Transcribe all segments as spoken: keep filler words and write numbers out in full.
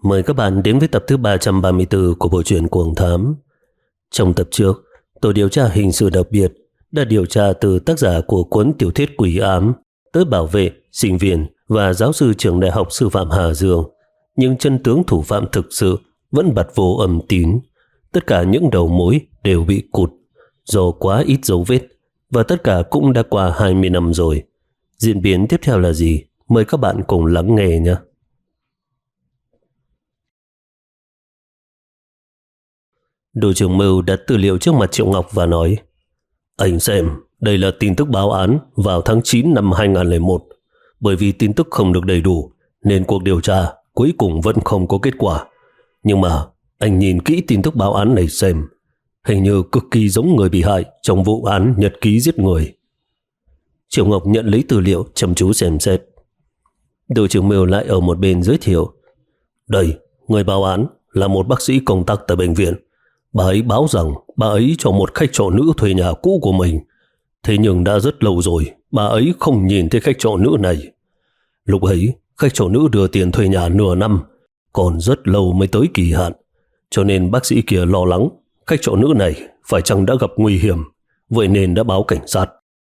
Mời các bạn đến với tập thứ ba trăm ba mươi tư của bộ truyện Cuồng Thám. Trong tập trước, tổ điều tra hình sự đặc biệt đã điều tra từ tác giả của cuốn tiểu thuyết Quỷ Ám tới bảo vệ, sinh viên và giáo sư trường đại học sư phạm Hà Dương. Nhưng chân tướng thủ phạm thực sự vẫn bặt vô âm tín. Tất cả những đầu mối đều bị cụt do quá ít dấu vết, và tất cả cũng đã qua hai mươi năm rồi. Diễn biến tiếp theo là gì? Mời các bạn cùng lắng nghe nhé. Đội trưởng Mưu đặt tư liệu trước mặt Triệu Ngọc và nói: Anh xem, đây là tin tức báo án vào tháng chín năm hai nghìn không trăm lẻ một. Bởi vì tin tức không được đầy đủ nên cuộc điều tra cuối cùng vẫn không có kết quả. Nhưng mà anh nhìn kỹ tin tức báo án này xem, hình như cực kỳ giống người bị hại trong vụ án nhật ký giết người. Triệu Ngọc nhận lấy tư liệu chăm chú xem xét. Đội trưởng Mưu lại ở một bên giới thiệu: Đây, người báo án là một bác sĩ công tác tại bệnh viện. Bà ấy báo rằng bà ấy cho một khách trọ nữ thuê nhà cũ của mình. Thế nhưng đã rất lâu rồi bà ấy không nhìn thấy khách trọ nữ này. Lúc ấy khách trọ nữ đưa tiền thuê nhà nửa năm, còn rất lâu mới tới kỳ hạn. Cho nên bác sĩ kia lo lắng khách trọ nữ này phải chăng đã gặp nguy hiểm, vậy nên đã báo cảnh sát.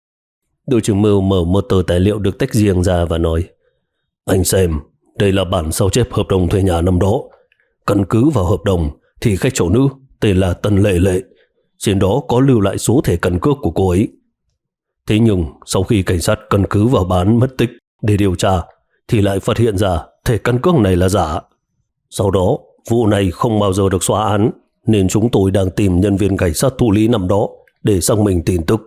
Đội trưởng Mưu mở một tờ tài liệu được tách riêng ra và nói: Anh xem, đây là bản sao chép hợp đồng thuê nhà năm đó. Căn cứ vào hợp đồng thì khách trọ nữ tên là Tân Lệ Lệ, trên đó có lưu lại số thẻ căn cước của cô ấy. Thế nhưng sau khi cảnh sát căn cứ vào bán mất tích để điều tra thì lại phát hiện ra thẻ căn cước này là giả. Sau đó vụ này không bao giờ được xóa án, nên chúng tôi đang tìm nhân viên cảnh sát thụ lý năm đó để xác minh tin tức.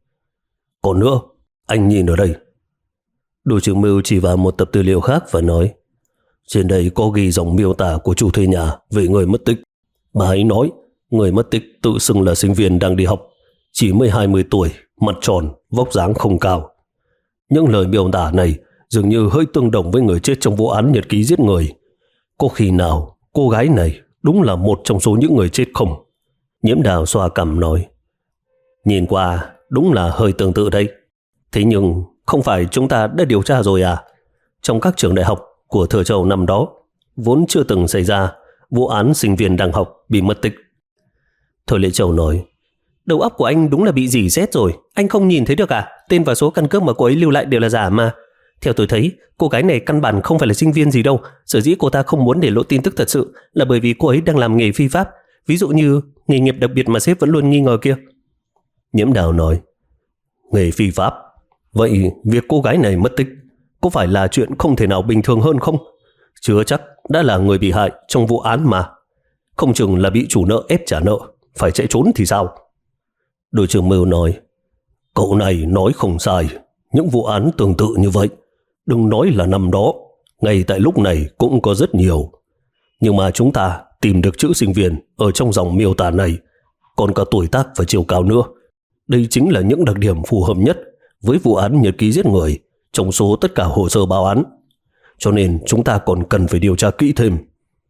Còn nữa, anh nhìn ở đây. Đội trưởng Mưu chỉ vào một tập tư liệu khác và nói: Trên đây có ghi dòng miêu tả của chủ thuê nhà về người mất tích. Bà ấy nói người mất tích tự xưng là sinh viên đang đi học, chỉ mới hai mươi tuổi, mặt tròn, vóc dáng không cao. Những lời miêu tả này dường như hơi tương đồng với người chết trong vụ án nhật ký giết người. Có khi nào cô gái này đúng là một trong số những người chết không? Nhiễm Đào xoa cằm nói: Nhìn qua đúng là hơi tương tự đây. Thế nhưng không phải chúng ta đã điều tra rồi à? Trong các trường đại học của Thừa Châu năm đó vốn chưa từng xảy ra vụ án sinh viên đang học bị mất tích. Thôi Lệ Châu nói: Đầu óc của anh đúng là bị rỉ sét rồi. Anh không nhìn thấy được à? Tên và số căn cước mà cô ấy lưu lại đều là giả mà. Theo tôi thấy, cô gái này căn bản không phải là sinh viên gì đâu. Sở dĩ cô ta không muốn để lộ tin tức thật sự là bởi vì cô ấy đang làm nghề phi pháp, ví dụ như nghề nghiệp đặc biệt mà sếp vẫn luôn nghi ngờ kia. Nhiễm Đào nói: Nghề phi pháp? Vậy việc cô gái này mất tích có phải là chuyện không thể nào bình thường hơn không? Chưa chắc đã là người bị hại trong vụ án mà. Không chừng là bị chủ nợ ép trả nợ, phải chạy trốn thì sao? Đội trưởng Mưu nói: Cậu này nói không sai. Những vụ án tương tự như vậy, đừng nói là năm đó, ngay tại lúc này cũng có rất nhiều. Nhưng mà chúng ta tìm được chữ sinh viên ở trong dòng miêu tả này, còn cả tuổi tác và chiều cao nữa. Đây chính là những đặc điểm phù hợp nhất với vụ án nhật ký giết người trong số tất cả hồ sơ báo án. Cho nên chúng ta còn cần phải điều tra kỹ thêm.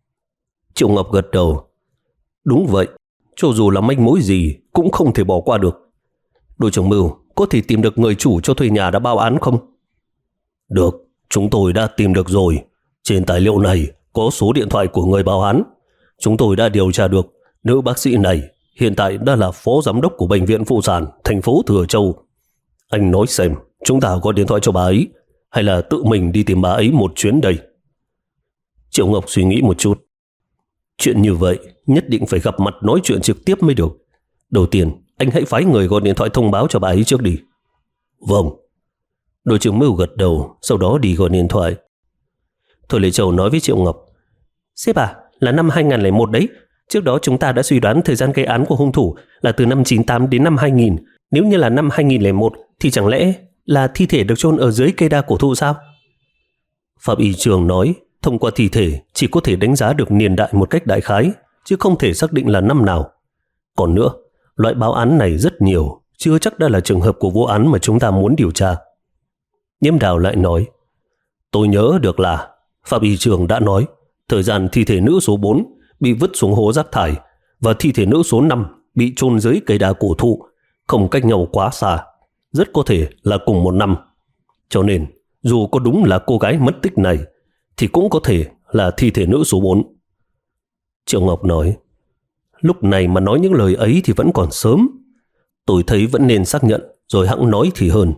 Triệu Ngọc gật đầu: Đúng vậy, cho dù là manh mối gì cũng không thể bỏ qua được. Đội trưởng Mưu có thể tìm được người chủ cho thuê nhà đã báo án không? Được, chúng tôi đã tìm được rồi. Trên tài liệu này có số điện thoại của người báo án. Chúng tôi đã điều tra được nữ bác sĩ này hiện tại đã là phó giám đốc của bệnh viện phụ sản thành phố Thừa Châu. Anh nói xem, chúng ta có điện thoại cho bà ấy hay là tự mình đi tìm bà ấy một chuyến đây? Triệu Ngọc suy nghĩ một chút. Chuyện như vậy nhất định phải gặp mặt nói chuyện trực tiếp mới được. Đầu tiên anh hãy phái người gọi điện thoại thông báo cho bà ấy trước đi. Vâng. Đội trưởng Mưu gật đầu, sau đó đi gọi điện thoại. Thôi Lệ Châu nói với Triệu Ngọc: Sếp à, là năm hai nghìn không trăm lẻ một đấy. Trước đó chúng ta đã suy đoán thời gian gây án của hung thủ là từ năm chín tám đến năm hai nghìn. Nếu như là năm hai nghìn không trăm lẻ một thì chẳng lẽ là thi thể được chôn ở dưới cây đa cổ thụ sao? Pháp y trường nói thông qua thi thể chỉ có thể đánh giá được niên đại một cách đại khái, chứ không thể xác định là năm nào. Còn nữa, loại báo án này rất nhiều, chưa chắc đã là trường hợp của vụ án mà chúng ta muốn điều tra. Nhiễm Đào lại nói: Tôi nhớ được là Pháp y trường đã nói thời gian thi thể nữ số bốn bị vứt xuống hố rác thải và thi thể nữ số năm bị chôn dưới cây đa cổ thụ không cách nhau quá xa, rất có thể là cùng một năm. Cho nên dù có đúng là cô gái mất tích này thì cũng có thể là thi thể nữ số bốn. Triệu Ngọc nói, lúc này mà nói những lời ấy thì vẫn còn sớm. Tôi thấy vẫn nên xác nhận rồi hẵng nói thì hơn.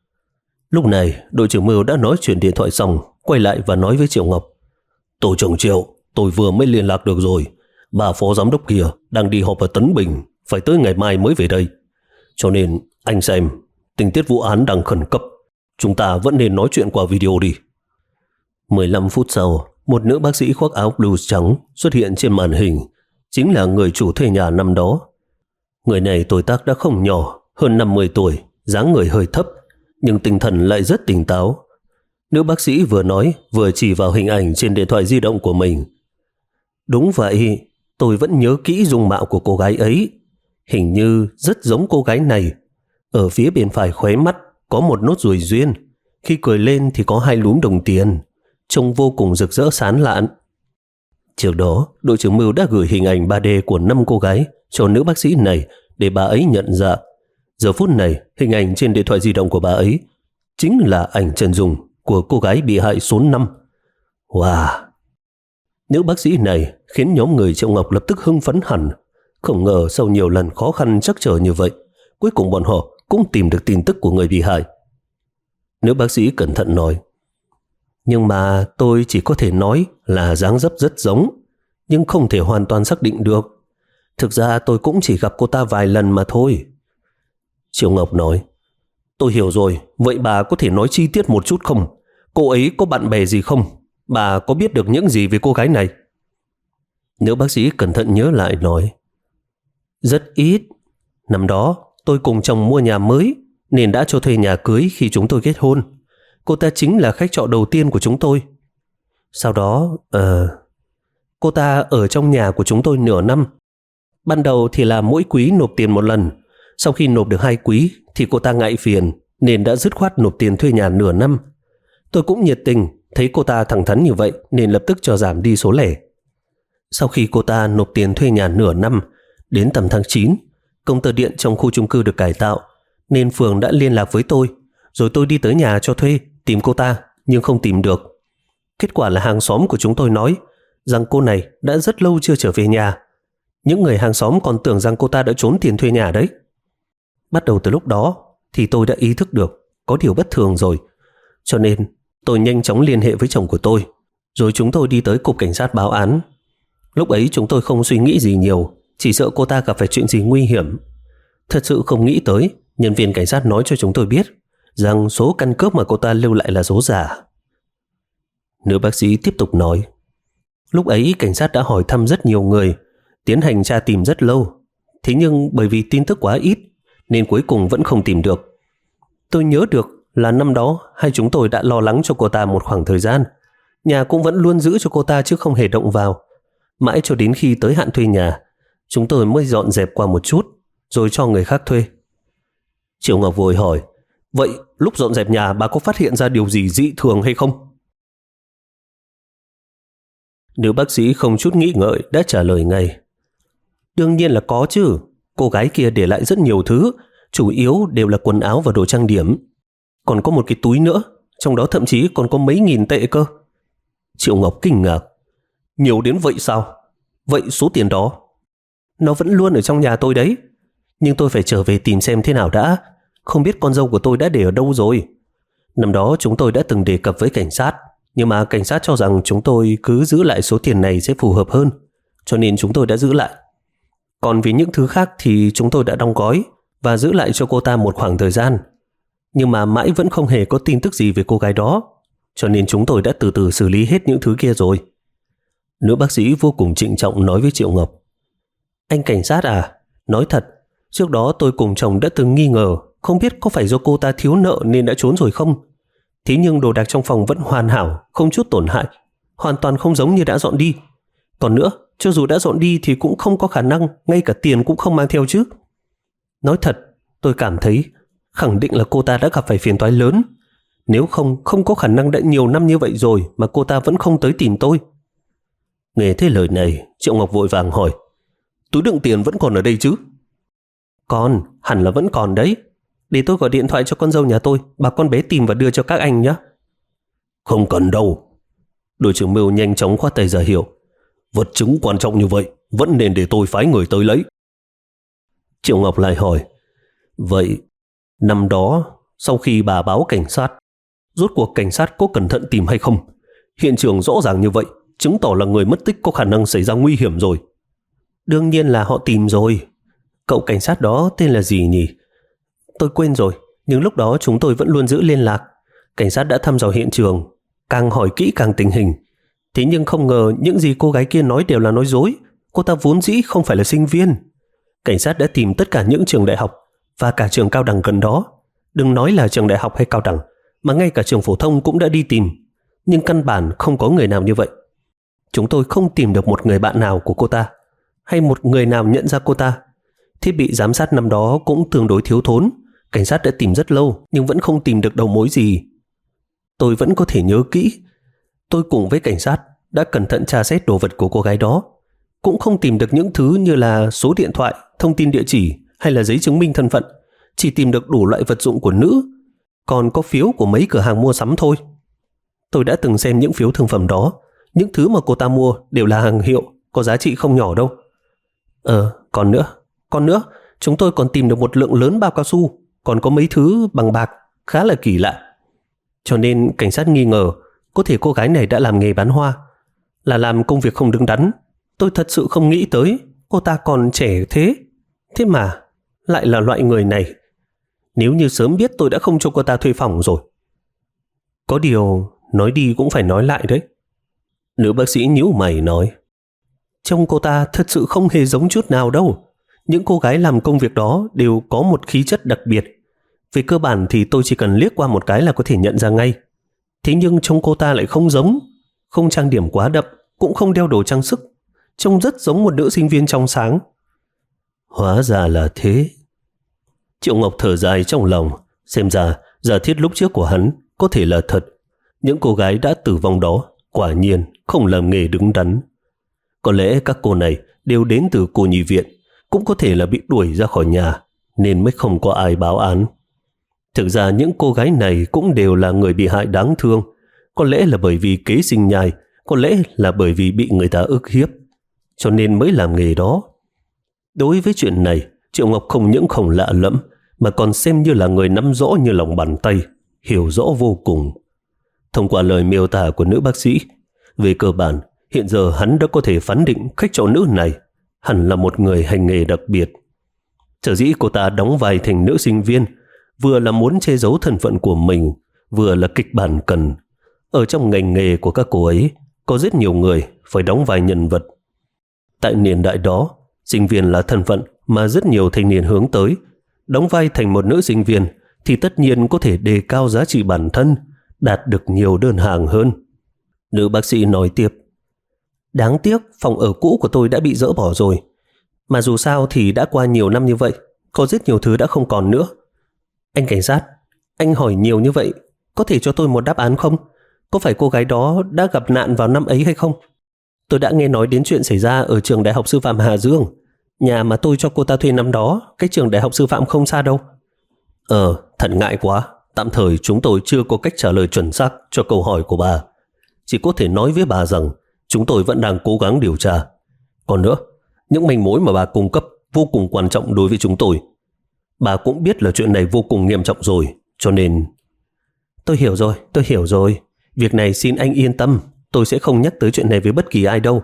Lúc này đội trưởng Mưu đã nói chuyện điện thoại xong, quay lại và nói với Triệu Ngọc, tổ trưởng Triệu, tôi vừa mới liên lạc được rồi. Bà phó giám đốc kia đang đi họp ở Tấn Bình, phải tới ngày mai mới về đây. Cho nên anh xem, tình tiết vụ án đang khẩn cấp, chúng ta vẫn nên nói chuyện qua video đi. mười lăm phút sau, một nữ bác sĩ khoác áo blue trắng xuất hiện trên màn hình, chính là người chủ thuê nhà năm đó. Người này tuổi tác đã không nhỏ, hơn năm mươi tuổi, dáng người hơi thấp, nhưng tinh thần lại rất tỉnh táo. Nữ bác sĩ vừa nói vừa chỉ vào hình ảnh trên điện thoại di động của mình. Đúng vậy, tôi vẫn nhớ kỹ dung mạo của cô gái ấy. Hình như rất giống cô gái này. Ở phía bên phải khóe mắt có một nốt ruồi duyên. Khi cười lên thì có hai lúm đồng tiền. Trông vô cùng rực rỡ sáng lạn. Trước đó, đội trưởng Mưu đã gửi hình ảnh ba D của năm cô gái cho nữ bác sĩ này để bà ấy nhận ra. Giờ phút này, hình ảnh trên điện thoại di động của bà ấy chính là ảnh chân dung của cô gái bị hại số năm. Wow! Nữ bác sĩ này khiến nhóm người Triệu Ngọc lập tức hưng phấn hẳn. Không ngờ sau nhiều lần khó khăn trắc trở như vậy, cuối cùng bọn họ cũng tìm được tin tức của người bị hại. Nữ bác sĩ cẩn thận nói, nhưng mà tôi chỉ có thể nói là dáng dấp rất giống, nhưng không thể hoàn toàn xác định được. Thực ra tôi cũng chỉ gặp cô ta vài lần mà thôi. Triệu Ngọc nói, tôi hiểu rồi, vậy bà có thể nói chi tiết một chút không? Cô ấy có bạn bè gì không? Bà có biết được những gì về cô gái này? Nữ bác sĩ cẩn thận nhớ lại nói, rất ít. Năm đó tôi cùng chồng mua nhà mới nên đã cho thuê nhà cưới khi chúng tôi kết hôn. Cô ta chính là khách trọ đầu tiên của chúng tôi. Sau đó uh, cô ta ở trong nhà của chúng tôi nửa năm. Ban đầu thì là mỗi quý nộp tiền một lần. Sau khi nộp được hai quý thì cô ta ngại phiền nên đã dứt khoát nộp tiền thuê nhà nửa năm. Tôi cũng nhiệt tình, thấy cô ta thẳng thắn như vậy nên lập tức cho giảm đi số lẻ. Sau khi cô ta nộp tiền thuê nhà nửa năm, đến tầm tháng chín, công tơ điện trong khu chung cư được cải tạo nên phường đã liên lạc với tôi. Rồi tôi đi tới nhà cho thuê tìm cô ta nhưng không tìm được. Kết quả là hàng xóm của chúng tôi nói rằng cô này đã rất lâu chưa trở về nhà. Những người hàng xóm còn tưởng rằng cô ta đã trốn tiền thuê nhà đấy. Bắt đầu từ lúc đó thì tôi đã ý thức được có điều bất thường rồi. Cho nên tôi nhanh chóng liên hệ với chồng của tôi. Rồi chúng tôi đi tới cục cảnh sát báo án. Lúc ấy chúng tôi không suy nghĩ gì nhiều, chỉ sợ cô ta gặp phải chuyện gì nguy hiểm. Thật sự không nghĩ tới, nhân viên cảnh sát nói cho chúng tôi biết rằng số căn cước mà cô ta lưu lại là số giả. Nữ bác sĩ tiếp tục nói, lúc ấy cảnh sát đã hỏi thăm rất nhiều người, tiến hành tra tìm rất lâu. Thế nhưng bởi vì tin tức quá ít nên cuối cùng vẫn không tìm được. Tôi nhớ được là năm đó hai chúng tôi đã lo lắng cho cô ta một khoảng thời gian. Nhà cũng vẫn luôn giữ cho cô ta chứ không hề động vào. Mãi cho đến khi tới hạn thuê nhà, chúng tôi mới dọn dẹp qua một chút rồi cho người khác thuê. Triệu Ngọc vội hỏi, vậy lúc dọn dẹp nhà bà có phát hiện ra điều gì dị thường hay không? Nữ bác sĩ không chút nghĩ ngợi đã trả lời ngay, đương nhiên là có chứ. Cô gái kia để lại rất nhiều thứ, chủ yếu đều là quần áo và đồ trang điểm. Còn có một cái túi nữa, trong đó thậm chí còn có mấy nghìn tệ cơ. Triệu Ngọc kinh ngạc, nhiều đến vậy sao? Vậy số tiền đó? Nó vẫn luôn ở trong nhà tôi đấy. Nhưng tôi phải trở về tìm xem thế nào đã. Không biết con dâu của tôi đã để ở đâu rồi. Năm đó chúng tôi đã từng đề cập với cảnh sát, nhưng mà cảnh sát cho rằng chúng tôi cứ giữ lại số tiền này sẽ phù hợp hơn, cho nên chúng tôi đã giữ lại. Còn vì những thứ khác thì chúng tôi đã đóng gói và giữ lại cho cô ta một khoảng thời gian. Nhưng mà mãi vẫn không hề có tin tức gì về cô gái đó, cho nên chúng tôi đã từ từ xử lý hết những thứ kia rồi. Nữ bác sĩ vô cùng trịnh trọng nói với Triệu Ngọc, anh cảnh sát à, nói thật, trước đó tôi cùng chồng đã từng nghi ngờ, không biết có phải do cô ta thiếu nợ nên đã trốn rồi không. Thế nhưng đồ đạc trong phòng vẫn hoàn hảo, không chút tổn hại, hoàn toàn không giống như đã dọn đi. Còn nữa, cho dù đã dọn đi thì cũng không có khả năng ngay cả tiền cũng không mang theo chứ. Nói thật, tôi cảm thấy khẳng định là cô ta đã gặp phải phiền toái lớn. Nếu không, không có khả năng đã nhiều năm như vậy rồi mà cô ta vẫn không tới tìm tôi. Nghe thấy lời này, Triệu Ngọc vội vàng hỏi, túi đựng tiền vẫn còn ở đây chứ? Còn, hẳn là vẫn còn đấy. Để tôi gọi điện thoại cho con dâu nhà tôi, bà con bé tìm và đưa cho các anh nhé. Không cần đâu. Đội trưởng Mưu nhanh chóng khoát tay ra hiệu. Vật chứng quan trọng như vậy vẫn nên để tôi phái người tới lấy. Triệu Ngọc lại hỏi, vậy năm đó sau khi bà báo cảnh sát, rốt cuộc cảnh sát có cẩn thận tìm hay không? Hiện trường rõ ràng như vậy, chứng tỏ là người mất tích có khả năng xảy ra nguy hiểm rồi. Đương nhiên là họ tìm rồi. Cậu cảnh sát đó tên là gì nhỉ? Tôi quên rồi, nhưng lúc đó chúng tôi vẫn luôn giữ liên lạc. Cảnh sát đã thăm dò hiện trường, càng hỏi kỹ càng tình hình. Thế nhưng không ngờ những gì cô gái kia nói đều là nói dối. Cô ta vốn dĩ không phải là sinh viên. Cảnh sát đã tìm tất cả những trường đại học và cả trường cao đẳng gần đó. Đừng nói là trường đại học hay cao đẳng, mà ngay cả trường phổ thông cũng đã đi tìm. Nhưng căn bản không có người nào như vậy. Chúng tôi không tìm được một người bạn nào của cô ta, hay một người nào nhận ra cô ta. Thiết bị giám sát năm đó cũng tương đối thiếu thốn. Cảnh sát đã tìm rất lâu nhưng vẫn không tìm được đầu mối gì. Tôi vẫn có thể nhớ kỹ, tôi cùng với cảnh sát đã cẩn thận tra xét đồ vật của cô gái đó, cũng không tìm được những thứ như là số điện thoại, thông tin địa chỉ hay là giấy chứng minh thân phận. Chỉ tìm được đủ loại vật dụng của nữ, còn có phiếu của mấy cửa hàng mua sắm thôi. Tôi đã từng xem những phiếu thương phẩm đó. Những thứ mà cô ta mua đều là hàng hiệu, có giá trị không nhỏ đâu. Ờ, còn nữa, còn nữa, chúng tôi còn tìm được một lượng lớn bao cao su, còn có mấy thứ bằng bạc khá là kỳ lạ. Cho nên cảnh sát nghi ngờ có thể cô gái này đã làm nghề bán hoa, là làm công việc không đứng đắn. Tôi thật sự không nghĩ tới cô ta còn trẻ thế, thế mà lại là loại người này. Nếu như sớm biết tôi đã không cho cô ta thuê phòng rồi. Có điều nói đi cũng phải nói lại đấy. Nữ bác sĩ nhíu mày nói, trông cô ta thật sự không hề giống chút nào đâu. Những cô gái làm công việc đó đều có một khí chất đặc biệt. Về cơ bản thì tôi chỉ cần liếc qua một cái là có thể nhận ra ngay. Thế nhưng trông cô ta lại không giống. Không trang điểm quá đậm, cũng không đeo đồ trang sức. Trông rất giống một nữ sinh viên trong sáng. Hóa ra là thế. Triệu Ngọc thở dài trong lòng. Xem ra giả thiết lúc trước của hắn có thể là thật. Những cô gái đã tử vong đó quả nhiên không làm nghề đứng đắn. Có lẽ các cô này đều đến từ cô nhi viện, cũng có thể là bị đuổi ra khỏi nhà nên mới không có ai báo án. Thực ra những cô gái này cũng đều là người bị hại đáng thương. Có lẽ là bởi vì kế sinh nhai, có lẽ là bởi vì bị người ta ức hiếp, cho nên mới làm nghề đó. Đối với chuyện này, Triệu Ngọc không những không lạ lẫm, mà còn xem như là người nắm rõ như lòng bàn tay, hiểu rõ vô cùng. Thông qua lời miêu tả của nữ bác sĩ, về cơ bản, hiện giờ hắn đã có thể phán định khách trọ nữ này hẳn là một người hành nghề đặc biệt. Sở dĩ cô ta đóng vai thành nữ sinh viên, vừa là muốn che giấu thân phận của mình, vừa là kịch bản cần. Ở trong ngành nghề của các cô ấy, có rất nhiều người phải đóng vai nhân vật. Tại niên đại đó, sinh viên là thân phận mà rất nhiều thanh niên hướng tới. Đóng vai thành một nữ sinh viên thì tất nhiên có thể đề cao giá trị bản thân, đạt được nhiều đơn hàng hơn. Nữ bác sĩ nói tiếp, đáng tiếc phòng ở cũ của tôi đã bị dỡ bỏ rồi. Mà dù sao thì đã qua nhiều năm như vậy, có rất nhiều thứ đã không còn nữa. Anh cảnh sát, anh hỏi nhiều như vậy, có thể cho tôi một đáp án không? Có phải cô gái đó đã gặp nạn vào năm ấy hay không? Tôi đã nghe nói đến chuyện xảy ra ở trường Đại học Sư phạm Hà Dương. Nhà mà tôi cho cô ta thuê năm đó, cái trường Đại học Sư phạm không xa đâu. Ờ, thật ngại quá. Tạm thời chúng tôi chưa có cách trả lời chuẩn xác cho câu hỏi của bà. Chỉ có thể nói với bà rằng chúng tôi vẫn đang cố gắng điều tra. Còn nữa, những manh mối mà bà cung cấp vô cùng quan trọng đối với chúng tôi. Bà cũng biết là chuyện này vô cùng nghiêm trọng rồi, cho nên... Tôi hiểu rồi, tôi hiểu rồi. Việc này xin anh yên tâm, tôi sẽ không nhắc tới chuyện này với bất kỳ ai đâu.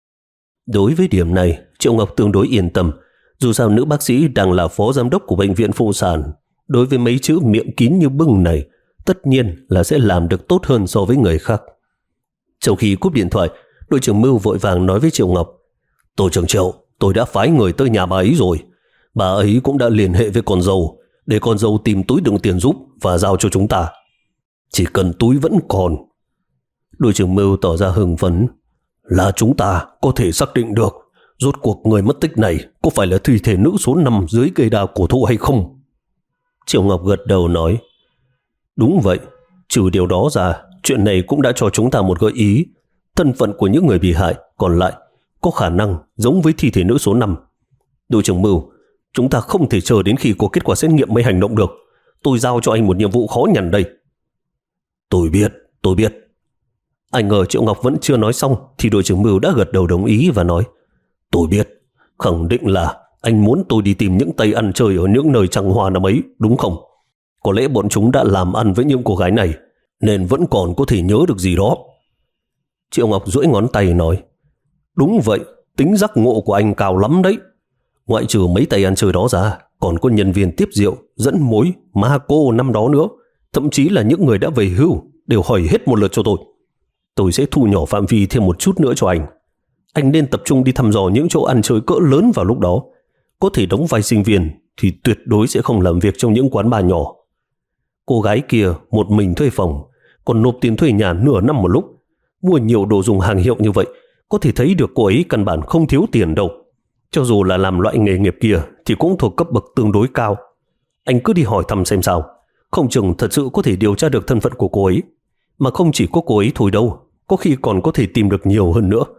Đối với điểm này, Triệu Ngọc tương đối yên tâm. Dù sao nữ bác sĩ đang là phó giám đốc của bệnh viện phụ sản, đối với mấy chữ miệng kín như bưng này, tất nhiên là sẽ làm được tốt hơn so với người khác. Trong khi cúp điện thoại, đội trưởng Mưu vội vàng nói với Triệu Ngọc, Tổ trưởng Triệu, tôi đã phái người tới nhà bà ấy rồi. Bà ấy cũng đã liên hệ với con dâu, để con dâu tìm túi đựng tiền giúp và giao cho chúng ta. Chỉ cần túi vẫn còn. Đội trưởng Mưu tỏ ra hưng phấn. Là chúng ta có thể xác định được rốt cuộc người mất tích này có phải là thi thể nữ số năm dưới cây đa cổ thụ hay không? Triệu Ngọc gật đầu nói, đúng vậy. Trừ điều đó ra, chuyện này cũng đã cho chúng ta một gợi ý. Thân phận của những người bị hại còn lại có khả năng giống với thi thể nữ số năm. Đội trưởng Mưu, chúng ta không thể chờ đến khi có kết quả xét nghiệm mới hành động được. Tôi giao cho anh một nhiệm vụ khó nhằn đây. Tôi biết, tôi biết. Anh ngờ Triệu Ngọc vẫn chưa nói xong thì đội trưởng Mưu đã gật đầu đồng ý và nói: Tôi biết, khẳng định là anh muốn tôi đi tìm những tay ăn chơi ở những nơi trăng hoa năm ấy, đúng không? Có lẽ bọn chúng đã làm ăn với những cô gái này, nên vẫn còn có thể nhớ được gì đó. Triệu Ngọc duỗi ngón tay nói: Đúng vậy, tính giác ngộ của anh cao lắm đấy. Ngoại trừ mấy tay ăn chơi đó ra, còn có nhân viên tiếp rượu, dẫn mối, ma cô năm đó nữa. Thậm chí là những người đã về hưu đều hỏi hết một lượt cho tôi. Tôi sẽ thu nhỏ phạm vi thêm một chút nữa cho anh. Anh nên tập trung đi thăm dò những chỗ ăn chơi cỡ lớn vào lúc đó. Có thể đóng vai sinh viên thì tuyệt đối sẽ không làm việc trong những quán bar nhỏ. Cô gái kia một mình thuê phòng, còn nộp tiền thuê nhà nửa năm một lúc. Mua nhiều đồ dùng hàng hiệu như vậy, có thể thấy được cô ấy căn bản không thiếu tiền đâu. Cho dù là làm loại nghề nghiệp kia thì cũng thuộc cấp bậc tương đối cao. Anh cứ đi hỏi thăm xem sao. Không chừng thật sự có thể điều tra được thân phận của cô ấy. Mà không chỉ có cô ấy thôi đâu, có khi còn có thể tìm được nhiều hơn nữa.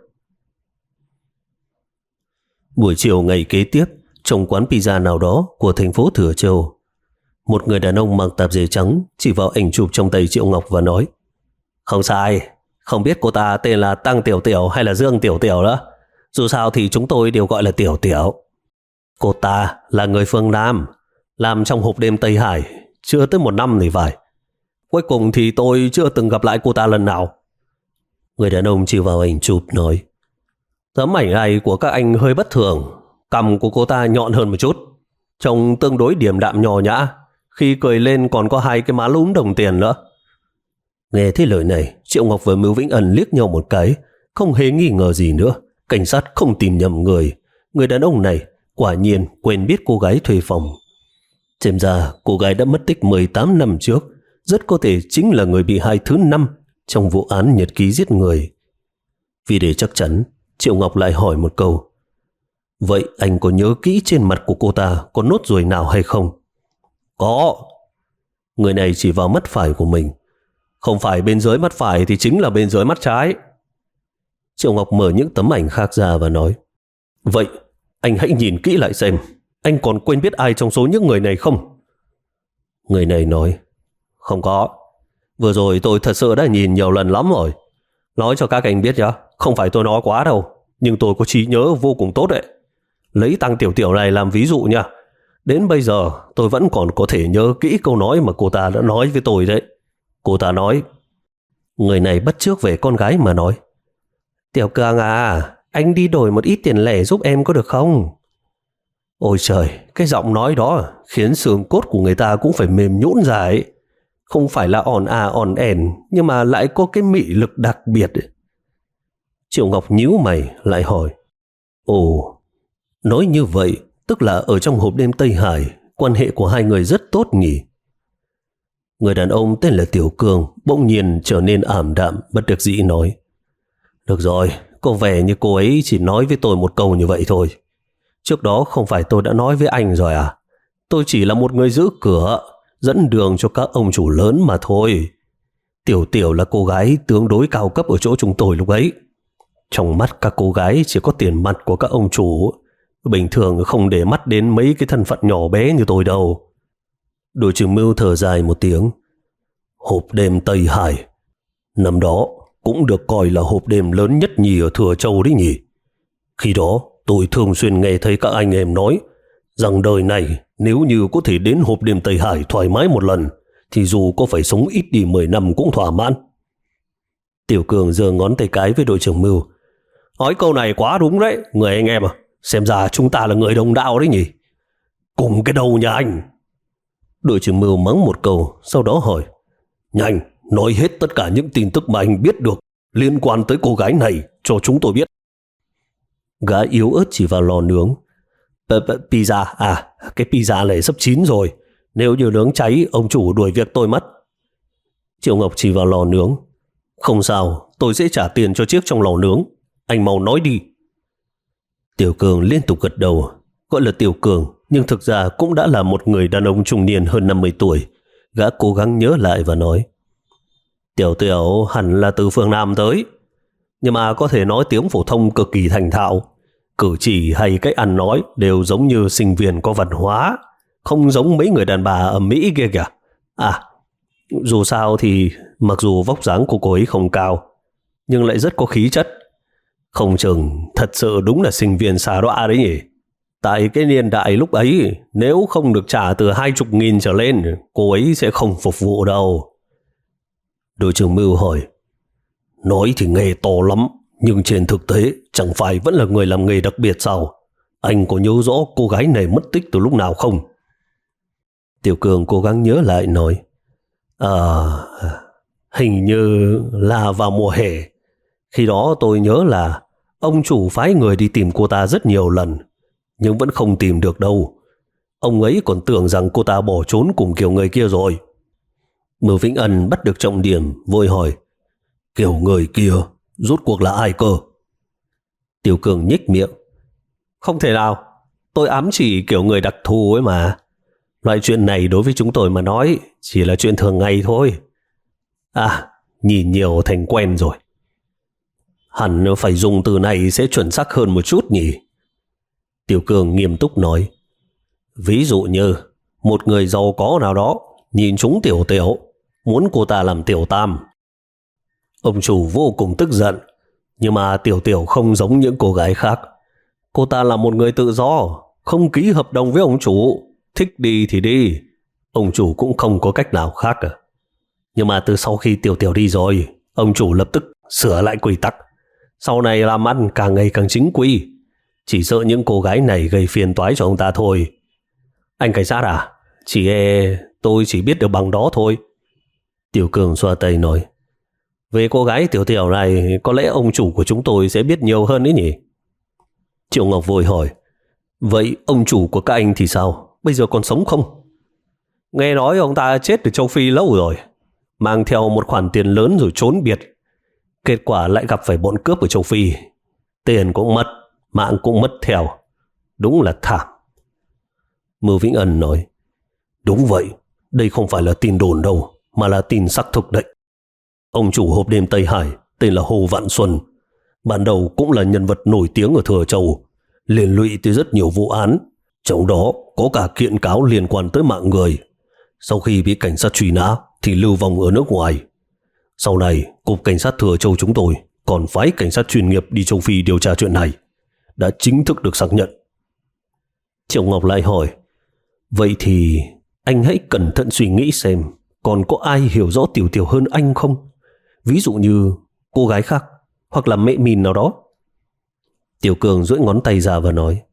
Buổi chiều ngày kế tiếp, trong quán pizza nào đó của thành phố Thừa Châu, một người đàn ông mặc tạp dề trắng chỉ vào ảnh chụp trong tay Triệu Ngọc và nói: Không sai, không biết cô ta tên là Tăng Tiểu Tiểu hay là Dương Tiểu Tiểu đó. Dù sao thì chúng tôi đều gọi là Tiểu Tiểu. Cô ta là người phương Nam, làm trong hộp đêm Tây Hải chưa tới một năm thì phải. Cuối cùng thì tôi chưa từng gặp lại cô ta lần nào. Người đàn ông chỉ vào ảnh chụp nói: Tấm ảnh này của các anh hơi bất thường. Cằm của cô ta nhọn hơn một chút, trông tương đối điềm đạm nho nhã. Khi cười lên còn có hai cái má lúm đồng tiền nữa. Nghe thấy lời này, Triệu Ngọc và Mưu Vĩnh Ân liếc nhau một cái, không hề nghi ngờ gì nữa. Cảnh sát không tìm nhầm người. Người đàn ông này quả nhiên quen biết cô gái thuê phòng. Xem ra cô gái đã mất tích mười tám năm trước, rất có thể chính là người bị hại thứ năm trong vụ án nhật ký giết người. Vì để chắc chắn, Triệu Ngọc lại hỏi một câu: Vậy anh có nhớ kỹ trên mặt của cô ta có nốt ruồi nào hay không? Có. Người này chỉ vào mắt phải của mình. Không phải bên dưới mắt phải thì chính là bên dưới mắt trái. Triệu Ngọc mở những tấm ảnh khác ra và nói: Vậy anh hãy nhìn kỹ lại xem, anh còn quen biết ai trong số những người này không? Người này nói: Không có. Vừa rồi tôi thật sự đã nhìn nhiều lần lắm rồi. Nói cho các anh biết nhá, không phải tôi nói quá đâu, nhưng tôi có trí nhớ vô cùng tốt đấy. Lấy Tăng Tiểu Tiểu này làm ví dụ nha. Đến bây giờ tôi vẫn còn có thể nhớ kỹ câu nói mà cô ta đã nói với tôi đấy. Cô ta nói... Người này bắt chước về con gái mà nói: Tiểu Cường à, anh đi đổi một ít tiền lẻ giúp em có được không? Ôi trời, cái giọng nói đó khiến xương cốt của người ta cũng phải mềm nhũn ra ấy. Không phải là ỏn à ỏn ẻn, nhưng mà lại có cái mị lực đặc biệt ấy. Triệu Ngọc nhíu mày lại hỏi: Ồ, nói như vậy tức là ở trong hộp đêm Tây Hải quan hệ của hai người rất tốt nhỉ? Người đàn ông tên là Tiểu Cường bỗng nhiên trở nên ảm đạm, bất đắc dĩ nói: Được rồi, có vẻ như cô ấy chỉ nói với tôi một câu như vậy thôi. Trước đó không phải tôi đã nói với anh rồi à? Tôi chỉ là một người giữ cửa, dẫn đường cho các ông chủ lớn mà thôi. Tiểu Tiểu là cô gái tương đối cao cấp ở chỗ chúng tôi lúc ấy. Trong mắt các cô gái chỉ có tiền mặt của các ông chủ, bình thường không để mắt đến mấy cái thân phận nhỏ bé như tôi đâu. Đội trưởng Mưu thở dài một tiếng: Hộp đêm Tây Hải năm đó cũng được coi là hộp đêm lớn nhất nhì ở Thừa Châu đấy nhỉ. Khi đó tôi thường xuyên nghe thấy các anh em nói rằng đời này nếu như có thể đến hộp đêm Tây Hải thoải mái một lần thì dù có phải sống ít đi mười năm cũng thỏa mãn. Tiểu Cường giơ ngón tay cái với đội trưởng Mưu: Nói câu này quá đúng đấy, người anh em à, xem ra chúng ta là người đồng đạo đấy nhỉ. Cùng cái đầu nhà anh. Đội trưởng Mưu mắng một câu, sau đó hỏi: Nhanh, nói hết tất cả những tin tức mà anh biết được liên quan tới cô gái này cho chúng tôi biết. Gã yếu ớt chỉ vào lò nướng: Pizza à, cái pizza này sắp chín rồi. Nếu như nướng cháy, ông chủ đuổi việc tôi mất. Triệu Ngọc chỉ vào lò nướng: Không sao, tôi sẽ trả tiền cho chiếc trong lò nướng. Anh mau nói đi. Tiểu Cường liên tục gật đầu. Gọi là Tiểu Cường, nhưng thực ra cũng đã là một người đàn ông trung niên hơn năm mươi tuổi. Gã cố gắng nhớ lại và nói: Tiểu Tiểu hẳn là từ phương Nam tới, nhưng mà có thể nói tiếng phổ thông cực kỳ thành thạo. Cử chỉ hay cách ăn nói đều giống như sinh viên có văn hóa, không giống mấy người đàn bà ở Mỹ kia kìa. À, dù sao thì mặc dù vóc dáng của cô ấy không cao, nhưng lại rất có khí chất. Không chừng thật sự đúng là sinh viên xa đọa đấy nhỉ. Tại cái niên đại lúc ấy, nếu không được trả từ hai chục nghìn trở lên, cô ấy sẽ không phục vụ đâu. Đội trưởng Mưu hỏi, nói thì nghe to lắm, nhưng trên thực tế chẳng phải vẫn là người làm nghề đặc biệt sao? Anh có nhớ rõ cô gái này mất tích từ lúc nào không? Tiểu Cường cố gắng nhớ lại nói, À, hình như là vào mùa hè. Khi đó tôi nhớ là ông chủ phái người đi tìm cô ta rất nhiều lần, nhưng vẫn không tìm được đâu. Ông ấy còn tưởng rằng cô ta bỏ trốn cùng kiểu người kia rồi. Mưu Vĩnh Ân bắt được trọng điểm, vội hỏi, kiểu người kia rốt cuộc là ai cơ? Tiểu Cường nhếch miệng, không thể nào, tôi ám chỉ kiểu người đặc thù ấy mà. Loại chuyện này đối với chúng tôi mà nói chỉ là chuyện thường ngày thôi. À, nhìn nhiều thành quen rồi. Hẳn phải dùng từ này sẽ chuẩn xác hơn một chút nhỉ? Tiểu Cường nghiêm túc nói, ví dụ như một người giàu có nào đó nhìn chúng Tiểu Tiểu, muốn cô ta làm tiểu tam. Ông chủ vô cùng tức giận, nhưng mà Tiểu Tiểu không giống những cô gái khác. Cô ta là một người tự do, không ký hợp đồng với ông chủ, thích đi thì đi. Ông chủ cũng không có cách nào khác cả. Nhưng mà từ sau khi Tiểu Tiểu đi rồi, ông chủ lập tức sửa lại quy tắc. Sau này làm ăn càng ngày càng chính quy. Chỉ sợ những cô gái này gây phiền toái cho ông ta thôi. Anh cảnh sát à? Chỉ e tôi chỉ biết được bằng đó thôi. Tiểu Cường xoa tay nói, về cô gái Tiểu Tiểu này có lẽ ông chủ của chúng tôi sẽ biết nhiều hơn đấy nhỉ? Triệu Ngọc vội hỏi, vậy ông chủ của các anh thì sao? Bây giờ còn sống không? Nghe nói ông ta chết ở châu Phi lâu rồi, mang theo một khoản tiền lớn rồi trốn biệt. Kết quả lại gặp phải bọn cướp ở châu Phi. Tiền cũng mất, mạng cũng mất theo. Đúng là thảm. Mưu Vĩnh Ân nói, đúng vậy, đây không phải là tin đồn đâu, mà là tin xác thực đấy. Ông chủ hộp đêm Tây Hải tên là Hồ Vạn Xuân, ban đầu cũng là nhân vật nổi tiếng ở Thừa Châu, liên lụy tới rất nhiều vụ án, trong đó có cả kiện cáo liên quan tới mạng người. Sau khi bị cảnh sát truy nã thì lưu vong ở nước ngoài. Sau này, Cục Cảnh sát Thừa Châu chúng tôi còn phái cảnh sát chuyên nghiệp đi châu Phi điều tra chuyện này, đã chính thức được xác nhận. Triệu Ngọc lại hỏi, vậy thì anh hãy cẩn thận suy nghĩ xem còn có ai hiểu rõ Tiểu Tiểu hơn anh không? Ví dụ như cô gái khác, hoặc là mẹ mình nào đó. Tiểu Cường duỗi ngón tay ra và nói,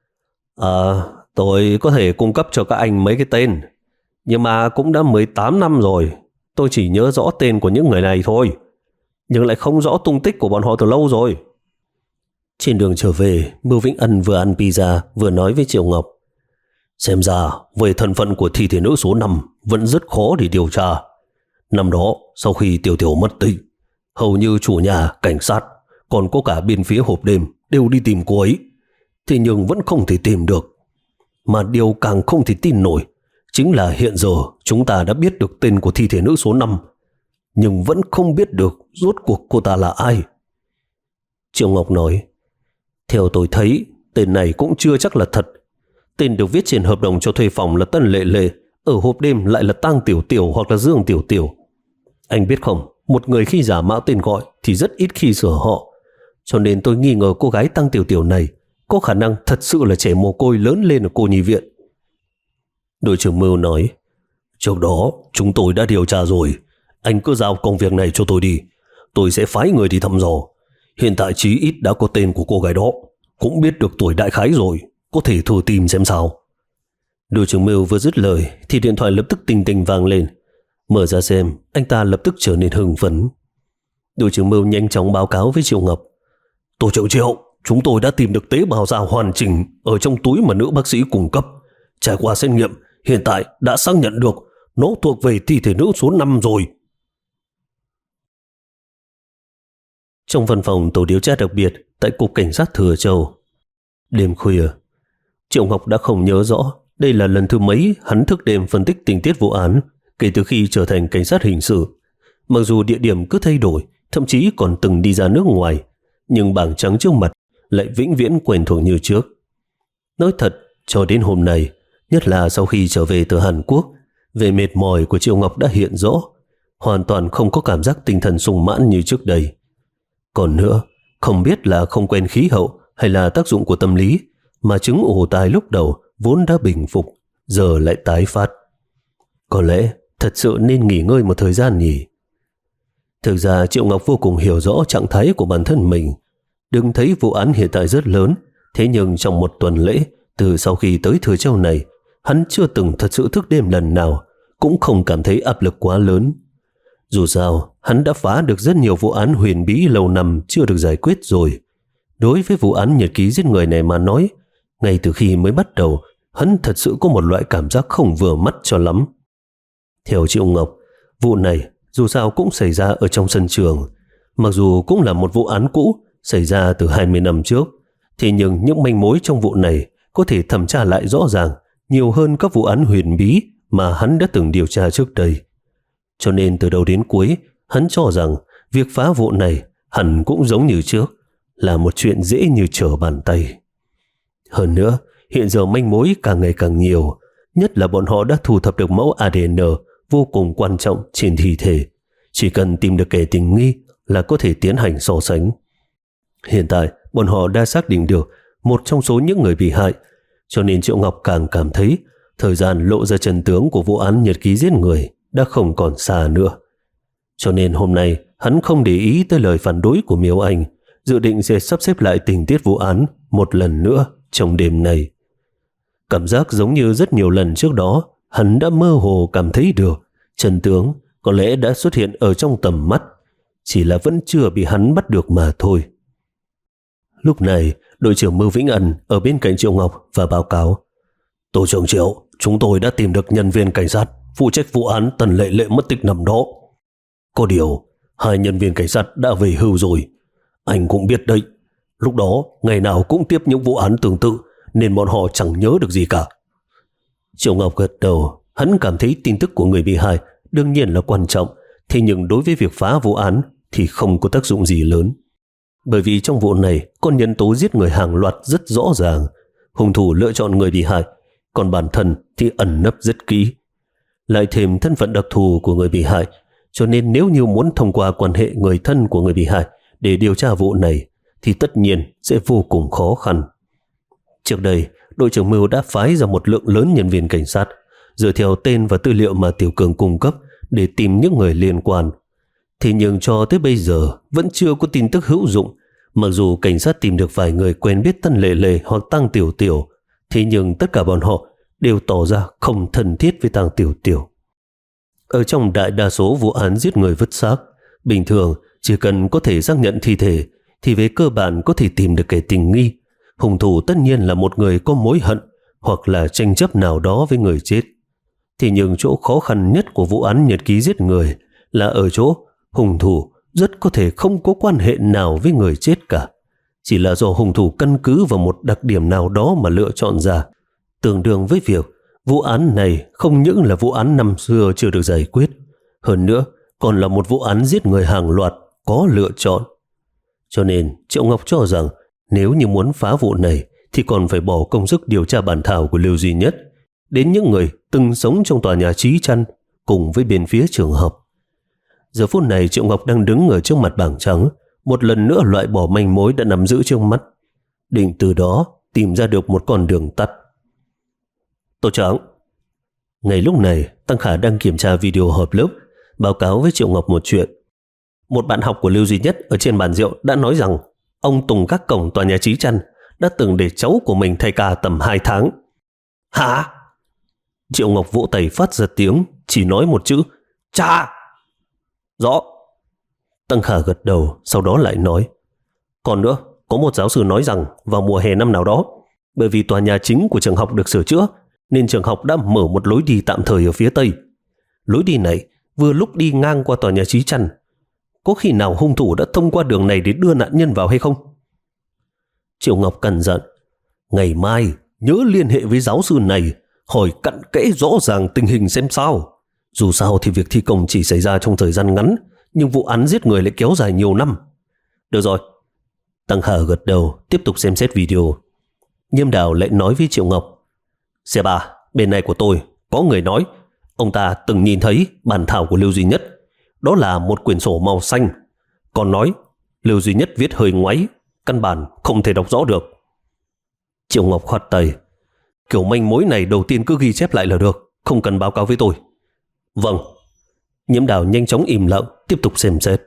À, tôi có thể cung cấp cho các anh mấy cái tên, nhưng mà cũng đã mười tám năm rồi, tôi chỉ nhớ rõ tên của những người này thôi, nhưng lại không rõ tung tích của bọn họ từ lâu rồi. Trên đường trở về, Mưu Vĩnh Ân vừa ăn pizza vừa nói với Triệu Ngọc, xem ra về thân phận của thi thể nữ số năm vẫn rất khó để điều tra. Năm đó, sau khi Tiểu Tiểu mất tích, hầu như chủ nhà, cảnh sát, còn có cả bên phía hộp đêm đều đi tìm cô ấy, thế nhưng vẫn không thể tìm được. Mà điều càng không thể tin nổi chính là hiện giờ chúng ta đã biết được tên của thi thể nữ số năm, nhưng vẫn không biết được rốt cuộc cô ta là ai. Triệu Ngọc nói, theo tôi thấy, tên này cũng chưa chắc là thật. Tên được viết trên hợp đồng cho thuê phòng là Tân Lệ Lệ, ở hộp đêm lại là Tang Tiểu Tiểu hoặc là Dương Tiểu Tiểu. Anh biết không, một người khi giả mạo tên gọi thì rất ít khi sửa họ, cho nên tôi nghi ngờ cô gái Tang Tiểu Tiểu này có khả năng thật sự là trẻ mồ côi lớn lên ở cô nhi viện. Đội trưởng Mưu nói, trước đó chúng tôi đã điều tra rồi, anh cứ giao công việc này cho tôi đi, tôi sẽ phái người đi thăm dò. Hiện tại chí ít đã có tên của cô gái đó, cũng biết được tuổi đại khái rồi, có thể thử tìm xem sao. Đội trưởng Mưu vừa dứt lời thì điện thoại lập tức tinh tinh vang lên. Mở ra xem, anh ta lập tức trở nên hưng phấn. Đội trưởng Mưu nhanh chóng báo cáo với Triệu Ngọc, Tổ trưởng Triệu, chúng tôi đã tìm được tế bào da hoàn chỉnh ở trong túi mà nữ bác sĩ cung cấp. Trải qua xét nghiệm, hiện tại đã xác nhận được nó thuộc về thi thể nữ số năm rồi. Trong văn phòng tổ điều tra đặc biệt tại Cục Cảnh sát Thừa Châu, đêm khuya, Triệu Ngọc đã không nhớ rõ đây là lần thứ mấy hắn thức đêm phân tích tình tiết vụ án kể từ khi trở thành cảnh sát hình sự. Mặc dù địa điểm cứ thay đổi, thậm chí còn từng đi ra nước ngoài, nhưng bảng trắng trước mặt lại vĩnh viễn quen thuộc như trước. Nói thật, cho đến hôm nay, nhất là sau khi trở về từ Hàn Quốc, vẻ mệt mỏi của Triệu Ngọc đã hiện rõ, hoàn toàn không có cảm giác tinh thần sung mãn như trước đây. Còn nữa, không biết là không quen khí hậu hay là tác dụng của tâm lý mà chứng ù tai lúc đầu vốn đã bình phục, giờ lại tái phát. Có lẽ thật sự nên nghỉ ngơi một thời gian nhỉ. Thực ra Triệu Ngọc vô cùng hiểu rõ trạng thái của bản thân mình. Đừng thấy vụ án hiện tại rất lớn, thế nhưng trong một tuần lễ từ sau khi tới Thừa Châu này, hắn chưa từng thật sự thức đêm lần nào, cũng không cảm thấy áp lực quá lớn. Dù sao, hắn đã phá được rất nhiều vụ án huyền bí lâu năm chưa được giải quyết rồi. Đối với vụ án nhật ký giết người này mà nói, ngay từ khi mới bắt đầu, hắn thật sự có một loại cảm giác không vừa mắt cho lắm. Theo Triệu Ngọc, vụ này dù sao cũng xảy ra ở trong sân trường. Mặc dù cũng là một vụ án cũ xảy ra từ hai mươi năm trước, thế nhưng những manh mối trong vụ này có thể thẩm tra lại rõ ràng nhiều hơn các vụ án huyền bí mà hắn đã từng điều tra trước đây. Cho nên từ đầu đến cuối, hắn cho rằng việc phá vụ này hẳn cũng giống như trước, là một chuyện dễ như trở bàn tay. Hơn nữa, hiện giờ manh mối càng ngày càng nhiều, nhất là bọn họ đã thu thập được mẫu a đê en vô cùng quan trọng trên thi thể. Chỉ cần tìm được kẻ tình nghi là có thể tiến hành so sánh. Hiện tại, bọn họ đã xác định được một trong số những người bị hại, cho nên Triệu Ngọc càng cảm thấy thời gian lộ ra chân tướng của vụ án nhật ký giết người đã không còn xa nữa. Cho nên hôm nay hắn không để ý tới lời phản đối của Miêu Anh, dự định sẽ sắp xếp lại tình tiết vụ án một lần nữa trong đêm này. Cảm giác giống như rất nhiều lần trước đó, hắn đã mơ hồ cảm thấy được chân tướng có lẽ đã xuất hiện ở trong tầm mắt, chỉ là vẫn chưa bị hắn bắt được mà thôi. Lúc này, đội trưởng Mưu Vĩnh Ân ở bên cạnh Triệu Ngọc và báo cáo: Tổ trưởng Triệu, chúng tôi đã tìm được nhân viên cảnh sát phụ trách vụ án Tần Lệ Lệ mất tích năm đó. Có điều, hai nhân viên cảnh sát đã về hưu rồi. Anh cũng biết đấy, lúc đó ngày nào cũng tiếp những vụ án tương tự nên bọn họ chẳng nhớ được gì cả. Triệu Ngọc gật đầu, hắn cảm thấy tin tức của người bị hại đương nhiên là quan trọng, thế nhưng đối với việc phá vụ án thì không có tác dụng gì lớn. Bởi vì trong vụ này có nhân tố giết người hàng loạt rất rõ ràng, hung thủ lựa chọn người bị hại, còn bản thân thì ẩn nấp rất kỹ. Lại thêm thân phận đặc thù của người bị hại, cho nên nếu như muốn thông qua quan hệ người thân của người bị hại để điều tra vụ này thì tất nhiên sẽ vô cùng khó khăn. Trước đây, đội trưởng Mưu đã phái ra một lượng lớn nhân viên cảnh sát dựa theo tên và tư liệu mà Tiểu Cường cung cấp để tìm những người liên quan. Thế nhưng cho tới bây giờ vẫn chưa có tin tức hữu dụng. Mặc dù cảnh sát tìm được vài người quen biết Tân Lệ Lệ hoặc Tăng Tiểu Tiểu, thế nhưng tất cả bọn họ đều tỏ ra không thân thiết với Tăng Tiểu Tiểu. Ở trong đại đa số vụ án giết người vứt xác, bình thường chỉ cần có thể xác nhận thi thể thì về cơ bản có thể tìm được kẻ tình nghi. Hung thủ tất nhiên là một người có mối hận hoặc là tranh chấp nào đó với người chết. Thế nhưng chỗ khó khăn nhất của vụ án nhật ký giết người là ở chỗ hung thủ rất có thể không có quan hệ nào với người chết cả. Chỉ là do hung thủ căn cứ vào một đặc điểm nào đó mà lựa chọn ra. Tương đương với việc vụ án này không những là vụ án năm xưa chưa được giải quyết, hơn nữa còn là một vụ án giết người hàng loạt có lựa chọn. Cho nên Triệu Ngọc cho rằng nếu như muốn phá vụ này thì còn phải bỏ công sức điều tra bản thảo của Lưu Duy Nhất đến những người từng sống trong tòa nhà Chí Trăn cùng với bên phía trường học. Giờ phút này Triệu Ngọc đang đứng ở trước mặt bảng trắng, một lần nữa loại bỏ manh mối đã nắm giữ trước mắt, định từ đó tìm ra được một con đường tắt. Tổ trưởng. Ngay lúc này, Tăng Khả đang kiểm tra video họp lớp, báo cáo với Triệu Ngọc một chuyện. Một bạn học của Lưu Duy Nhất ở trên bàn rượu đã nói rằng ông Tùng các cổng tòa nhà Chí Trăn đã từng để cháu của mình thay ca tầm hai tháng. Hả? Triệu Ngọc vỗ tay phát ra tiếng, chỉ nói một chữ: cha. Rõ. Tăng Khả gật đầu, sau đó lại nói: còn nữa, có một giáo sư nói rằng vào mùa hè năm nào đó, bởi vì tòa nhà chính của trường học được sửa chữa nên trường học đã mở một lối đi tạm thời ở phía tây. Lối đi này vừa lúc đi ngang qua tòa nhà Chí Trăn. Có khi nào hung thủ đã thông qua đường này để đưa nạn nhân vào hay không? Triệu Ngọc cằn dặn: ngày mai nhớ liên hệ với giáo sư này, hỏi cặn kẽ rõ ràng tình hình xem sao. Dù sao thì việc thi công chỉ xảy ra trong thời gian ngắn, nhưng vụ án giết người lại kéo dài nhiều năm. Được rồi. Tăng Khả gật đầu, tiếp tục xem xét video. Nhiêm Đào lại nói với Triệu Ngọc: xe bà, bên này của tôi có người nói ông ta từng nhìn thấy bản thảo của Lưu Duy Nhất. Đó là một quyển sổ màu xanh. Còn nói Lưu duy nhất viết hơi ngoáy, căn bản không thể đọc rõ được. Triệu Ngọc khoát tay. Kiểu manh mối này đầu tiên cứ ghi chép lại là được, không cần báo cáo với tôi. Vâng. Nhiễm Đào nhanh chóng im lặng, tiếp tục xem xét.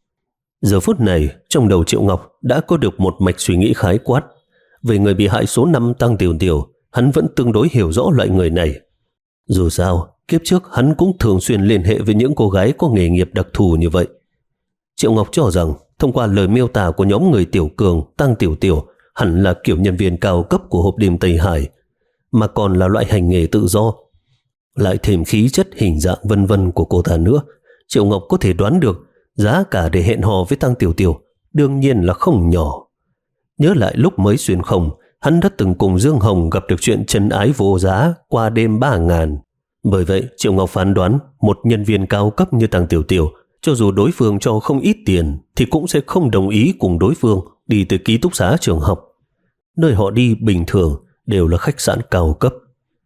Giờ phút này, trong đầu Triệu Ngọc đã có được một mạch suy nghĩ khái quát. Về người bị hại số năm Tăng Tiểu Tiểu, hắn vẫn tương đối hiểu rõ loại người này. Dù sao, kiếp trước hắn cũng thường xuyên liên hệ với những cô gái có nghề nghiệp đặc thù như vậy. Triệu Ngọc cho rằng, thông qua lời miêu tả của nhóm người Tiểu Cường, Tăng Tiểu Tiểu, hẳn là kiểu nhân viên cao cấp của hộp đêm Tây Hải, mà còn là loại hành nghề tự do. Lại thêm khí chất, hình dạng vân vân của cô ta nữa, Triệu Ngọc có thể đoán được giá cả để hẹn hò với Tăng Tiểu Tiểu đương nhiên là không nhỏ. Nhớ lại lúc mới xuyên không, hắn đã từng cùng Dương Hồng gặp được chuyện chân ái vô giá qua đêm ba ngàn. Bởi vậy, Triệu Ngọc phán đoán một nhân viên cao cấp như Tăng Tiểu Tiểu, cho dù đối phương cho không ít tiền thì cũng sẽ không đồng ý cùng đối phương đi tới ký túc xá trường học. Nơi họ đi bình thường đều là khách sạn cao cấp.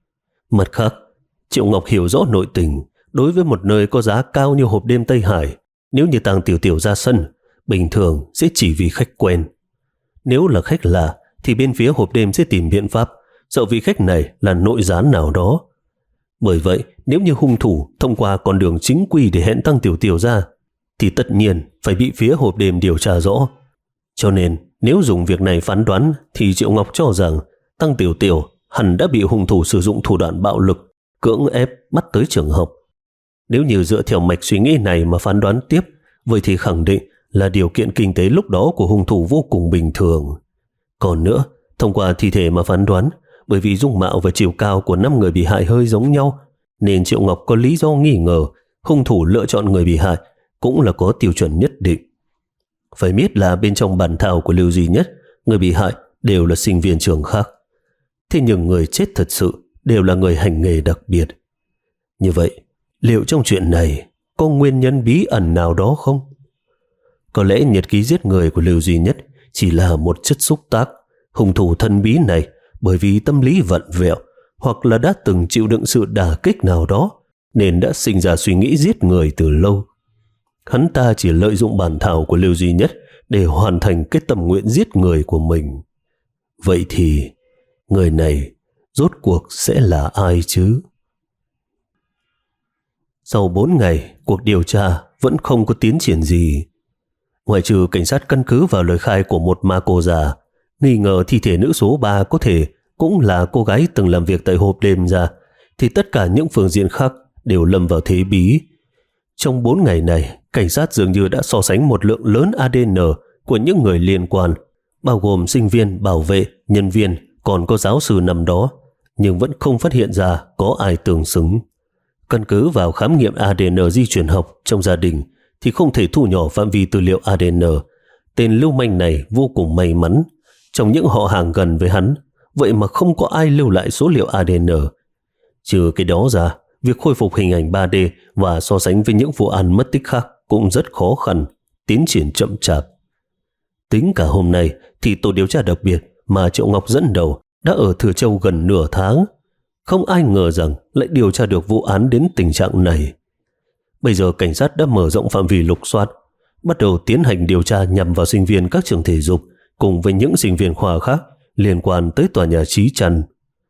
Mặt khác, Triệu Ngọc hiểu rõ nội tình. Đối với một nơi có giá cao như hộp đêm Tây Hải, nếu như Tăng Tiểu Tiểu ra sân, bình thường sẽ chỉ vì khách quen. Nếu là khách lạ thì bên phía hộp đêm sẽ tìm biện pháp sợ vị khách này là nội gián nào đó. Bởi vậy, nếu như hung thủ thông qua con đường chính quy để hẹn Tăng Tiểu Tiểu ra, thì tất nhiên phải bị phía hộp đêm điều tra rõ. Cho nên, nếu dùng việc này phán đoán thì Triệu Ngọc cho rằng Tăng Tiểu Tiểu hẳn đã bị hung thủ sử dụng thủ đoạn bạo lực, cưỡng ép bắt tới trường học. Nếu như dựa theo mạch suy nghĩ này mà phán đoán tiếp, vậy thì khẳng định là điều kiện kinh tế lúc đó của hung thủ vô cùng bình thường. Còn nữa, thông qua thi thể mà phán đoán, bởi vì dung mạo và chiều cao của năm người bị hại hơi giống nhau, nên Triệu Ngọc có lý do nghi ngờ hung thủ lựa chọn người bị hại cũng là có tiêu chuẩn nhất định. Phải biết là bên trong bản thảo của Lưu Duy Nhất, người bị hại đều là sinh viên trường khác. Thế nhưng người chết thật sự đều là người hành nghề đặc biệt. Như vậy, liệu trong chuyện này có nguyên nhân bí ẩn nào đó không? Có lẽ nhật ký giết người của Lưu Duy Nhất chỉ là một chất xúc tác. Hung thủ thần bí này bởi vì tâm lý vặn vẹo hoặc là đã từng chịu đựng sự đả kích nào đó nên đã sinh ra suy nghĩ giết người từ lâu. Hắn ta chỉ lợi dụng bản thảo của Lưu Duy Nhất để hoàn thành cái tâm nguyện giết người của mình. Vậy thì người này rốt cuộc sẽ là ai chứ? Sau bốn ngày, cuộc điều tra vẫn không có tiến triển gì. Ngoại trừ cảnh sát căn cứ vào lời khai của một ma cô già, nghi ngờ thi thể nữ số ba có thể cũng là cô gái từng làm việc tại hộp đêm ra, thì tất cả những phương diện khác đều lâm vào thế bí. Trong bốn ngày này, cảnh sát dường như đã so sánh một lượng lớn a đê en của những người liên quan, bao gồm sinh viên, bảo vệ, nhân viên, còn có giáo sư nằm đó, nhưng vẫn không phát hiện ra có ai tương xứng. Căn cứ vào khám nghiệm a đê en di truyền học trong gia đình thì không thể thu nhỏ phạm vi tư liệu a đê en. Tên lưu manh này vô cùng may mắn. Trong những họ hàng gần với hắn, vậy mà không có ai lưu lại số liệu a đê en. Trừ cái đó ra, việc khôi phục hình ảnh ba D và so sánh với những vụ án mất tích khác cũng rất khó khăn, tiến triển chậm chạp. Tính cả hôm nay thì tổ điều tra đặc biệt mà Triệu Ngọc dẫn đầu đã ở Thừa Châu gần nửa tháng. Không ai ngờ rằng lại điều tra được vụ án đến tình trạng này. Bây giờ cảnh sát đã mở rộng phạm vi lục soát, bắt đầu tiến hành điều tra nhằm vào sinh viên các trường thể dục cùng với những sinh viên khoa khác liên quan tới tòa nhà Chí Trăn.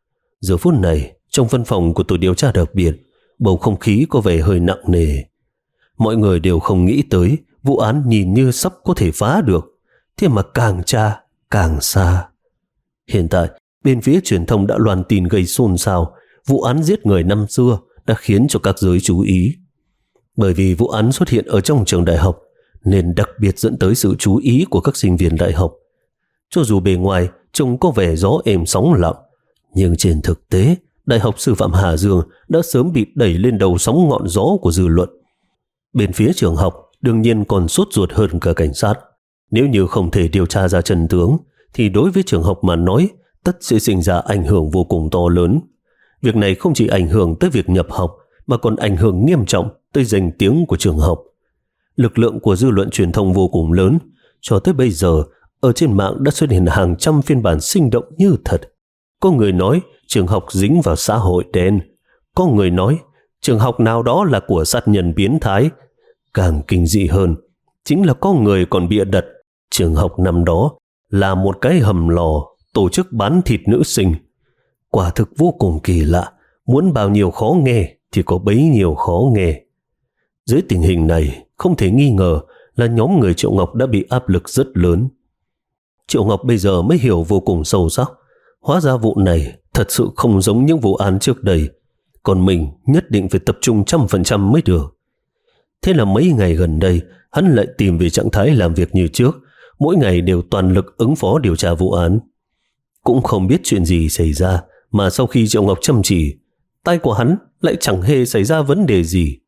Giờ phút này, trong văn phòng của tổ điều tra đặc biệt, bầu không khí có vẻ hơi nặng nề. Mọi người đều không nghĩ tới vụ án nhìn như sắp có thể phá được, thế mà càng tra càng xa. Hiện tại, bên phía truyền thông đã loan tin gây xôn xao vụ án giết người năm xưa đã khiến cho các giới chú ý. Bởi vì vụ án xuất hiện ở trong trường đại học nên đặc biệt dẫn tới sự chú ý của các sinh viên đại học. Cho dù bề ngoài trông có vẻ gió êm sóng lặng, nhưng trên thực tế, Đại học Sư phạm Hà Dương đã sớm bị đẩy lên đầu sóng ngọn gió của dư luận. Bên phía trường học đương nhiên còn sốt ruột hơn cả cảnh sát. Nếu như không thể điều tra ra chân tướng, thì đối với trường học mà nói, tất sẽ sinh ra ảnh hưởng vô cùng to lớn. Việc này không chỉ ảnh hưởng tới việc nhập học, mà còn ảnh hưởng nghiêm trọng tới danh tiếng của trường học. Lực lượng của dư luận truyền thông vô cùng lớn. Cho tới bây giờ, ở trên mạng đã xuất hiện hàng trăm phiên bản sinh động như thật. Có người nói trường học dính vào xã hội đen. Có người nói trường học nào đó là của sát nhân biến thái. Càng kinh dị hơn, chính là có người còn bịa đặt Trường học năm đó là một cái hầm lò tổ chức bán thịt nữ sinh. Quả thực vô cùng kỳ lạ, muốn bao nhiêu khó nghe thì có bấy nhiêu khó nghe. Dưới tình hình này, không thể nghi ngờ là nhóm người Triệu Ngọc đã bị áp lực rất lớn. Triệu Ngọc bây giờ mới hiểu vô cùng sâu sắc, hóa ra vụ này thật sự không giống những vụ án trước đây, còn mình nhất định phải tập trung trăm phần trăm mới được. Thế là mấy ngày gần đây, hắn lại tìm về trạng thái làm việc như trước, mỗi ngày đều toàn lực ứng phó điều tra vụ án. Cũng không biết chuyện gì xảy ra, mà sau khi Triệu Ngọc chăm chỉ, tay của hắn lại chẳng hề xảy ra vấn đề gì.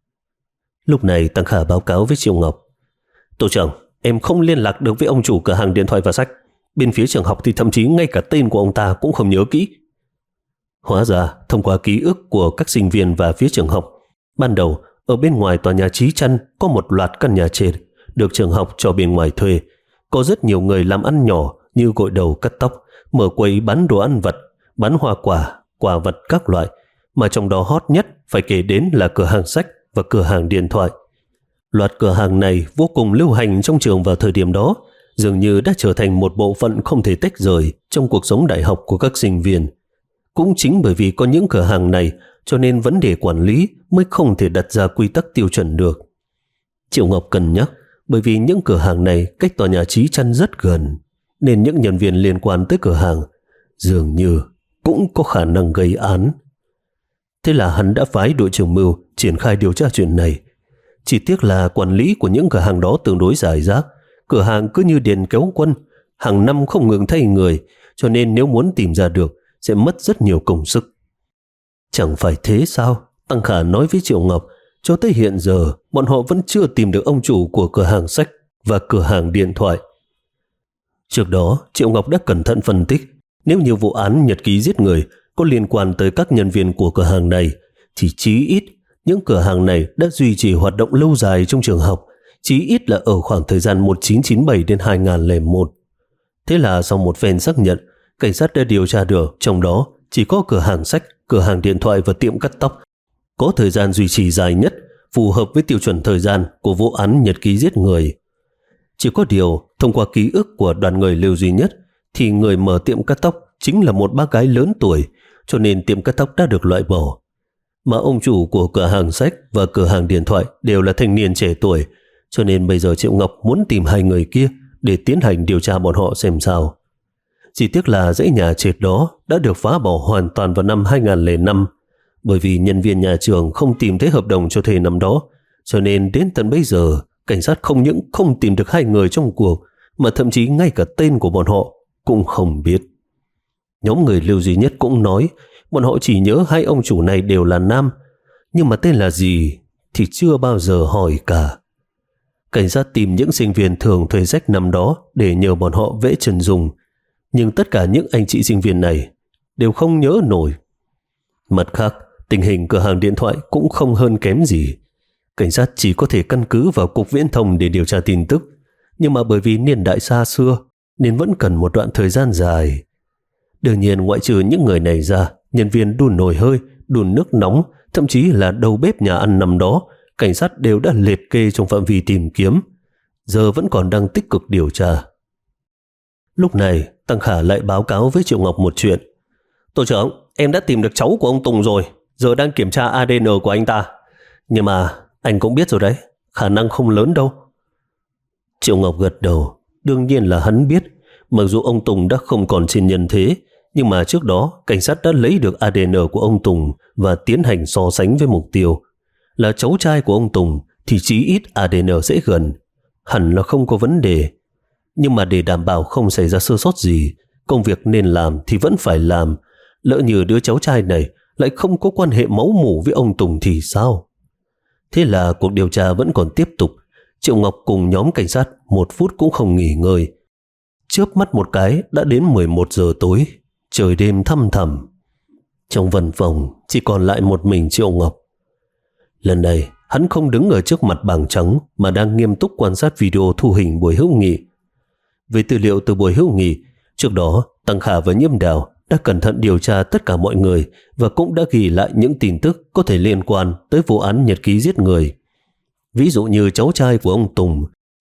Lúc này Tăng Khả báo cáo với Triệu Ngọc: Tổ trưởng, em không liên lạc được với ông chủ cửa hàng điện thoại và sách. Bên phía trường học thì thậm chí ngay cả tên của ông ta cũng không nhớ kỹ. Hóa ra, thông qua ký ức của các sinh viên và phía trường học, ban đầu ở bên ngoài tòa nhà Chí Trăn có một loạt căn nhà trệt được trường học cho bên ngoài thuê. Có rất nhiều người làm ăn nhỏ như gội đầu, cắt tóc, mở quầy bán đồ ăn vặt, bán hoa quả, quà vật các loại, mà trong đó hot nhất phải kể đến là cửa hàng sách và cửa hàng điện thoại. Loạt cửa hàng này vô cùng lưu hành trong trường vào thời điểm đó, dường như đã trở thành một bộ phận không thể tách rời trong cuộc sống đại học của các sinh viên. Cũng chính bởi vì có những cửa hàng này cho nên vấn đề quản lý mới không thể đặt ra quy tắc tiêu chuẩn được. Triệu Ngọc cân nhắc, bởi vì những cửa hàng này cách tòa nhà Chí Trăn rất gần, nên những nhân viên liên quan tới cửa hàng dường như cũng có khả năng gây án. Thế là hắn đã phái đội trưởng mưu triển khai điều tra chuyện này. Chỉ tiếc là quản lý của những cửa hàng đó tương đối rải rác, cửa hàng cứ như điền kéo quân, hàng năm không ngừng thay người, cho nên nếu muốn tìm ra được sẽ mất rất nhiều công sức. Chẳng phải thế sao? Tăng Khả nói với Triệu Ngọc, cho tới hiện giờ bọn họ vẫn chưa tìm được ông chủ của cửa hàng sách và cửa hàng điện thoại. Trước đó, Triệu Ngọc đã cẩn thận phân tích, nếu như vụ án nhật ký giết người có liên quan tới các nhân viên của cửa hàng này, thì chí ít những cửa hàng này đã duy trì hoạt động lâu dài trong trường học, chí ít là ở khoảng thời gian một nghìn chín trăm chín mươi bảy đến hai nghìn không trăm lẻ một. Thế là sau một phen xác nhận, cảnh sát đã điều tra được trong đó chỉ có cửa hàng sách, cửa hàng điện thoại và tiệm cắt tóc có thời gian duy trì dài nhất, phù hợp với tiêu chuẩn thời gian của vụ án nhật ký giết người. Chỉ có điều, thông qua ký ức của đoàn người Lưu Duy Nhất, thì người mở tiệm cắt tóc chính là một bác gái lớn tuổi, cho nên tiệm cắt tóc đã được loại bỏ. Mà ông chủ của cửa hàng sách và cửa hàng điện thoại đều là thanh niên trẻ tuổi, cho nên bây giờ Triệu Ngọc muốn tìm hai người kia để tiến hành điều tra bọn họ xem sao. Chỉ tiếc là dãy nhà trệt đó đã được phá bỏ hoàn toàn vào năm hai nghìn không trăm lẻ năm, bởi vì nhân viên nhà trường không tìm thấy hợp đồng cho thuê năm đó, cho nên đến tận bây giờ cảnh sát không những không tìm được hai người trong cuộc, mà thậm chí ngay cả tên của bọn họ cũng không biết. Nhóm người Lưu Duy Nhất cũng nói bọn họ chỉ nhớ hai ông chủ này đều là nam, nhưng mà tên là gì thì chưa bao giờ hỏi cả. Cảnh sát tìm những sinh viên thường thuê sách năm đó để nhờ bọn họ vẽ chân dung, nhưng tất cả những anh chị sinh viên này đều không nhớ nổi. Mặt khác, tình hình cửa hàng điện thoại cũng không hơn kém gì. Cảnh sát chỉ có thể căn cứ vào cục viễn thông để điều tra tin tức, nhưng mà bởi vì niên đại xa xưa nên vẫn cần một đoạn thời gian dài. Đương nhiên ngoại trừ những người này ra, nhân viên đun nồi hơi, đun nước nóng, thậm chí là đầu bếp nhà ăn năm đó, cảnh sát đều đã liệt kê trong phạm vi tìm kiếm, giờ vẫn còn đang tích cực điều tra. Lúc này, Tăng Khả lại báo cáo với Triệu Ngọc một chuyện. Tổ trưởng, em đã tìm được cháu của ông Tùng rồi, giờ đang kiểm tra a đê en của anh ta. Nhưng mà anh cũng biết rồi đấy, khả năng không lớn đâu. Triệu Ngọc gật đầu, đương nhiên là hắn biết, mặc dù ông Tùng đã không còn trên nhân thế, nhưng mà trước đó cảnh sát đã lấy được a đê en của ông Tùng và tiến hành so sánh với mục tiêu. Là cháu trai của ông Tùng thì chí ít a đê en sẽ gần, hẳn là không có vấn đề. Nhưng mà để đảm bảo không xảy ra sơ sót gì, công việc nên làm thì vẫn phải làm. Lỡ như đứa cháu trai này lại không có quan hệ máu mủ với ông Tùng thì sao? Thế là cuộc điều tra vẫn còn tiếp tục. Triệu Ngọc cùng nhóm cảnh sát một phút cũng không nghỉ ngơi. Chớp mắt một cái đã đến mười một giờ tối, trời đêm thăm thẳm. Trong văn phòng chỉ còn lại một mình Triệu Ngọc. Lần này hắn không đứng ở trước mặt bảng trắng mà đang nghiêm túc quan sát video thu hình buổi hữu nghị. Về tư liệu từ buổi hữu nghị, trước đó Tăng Khả và Nhiễm Đào đã cẩn thận điều tra tất cả mọi người và cũng đã ghi lại những tin tức có thể liên quan tới vụ án nhật ký giết người. Ví dụ như cháu trai của ông Tùng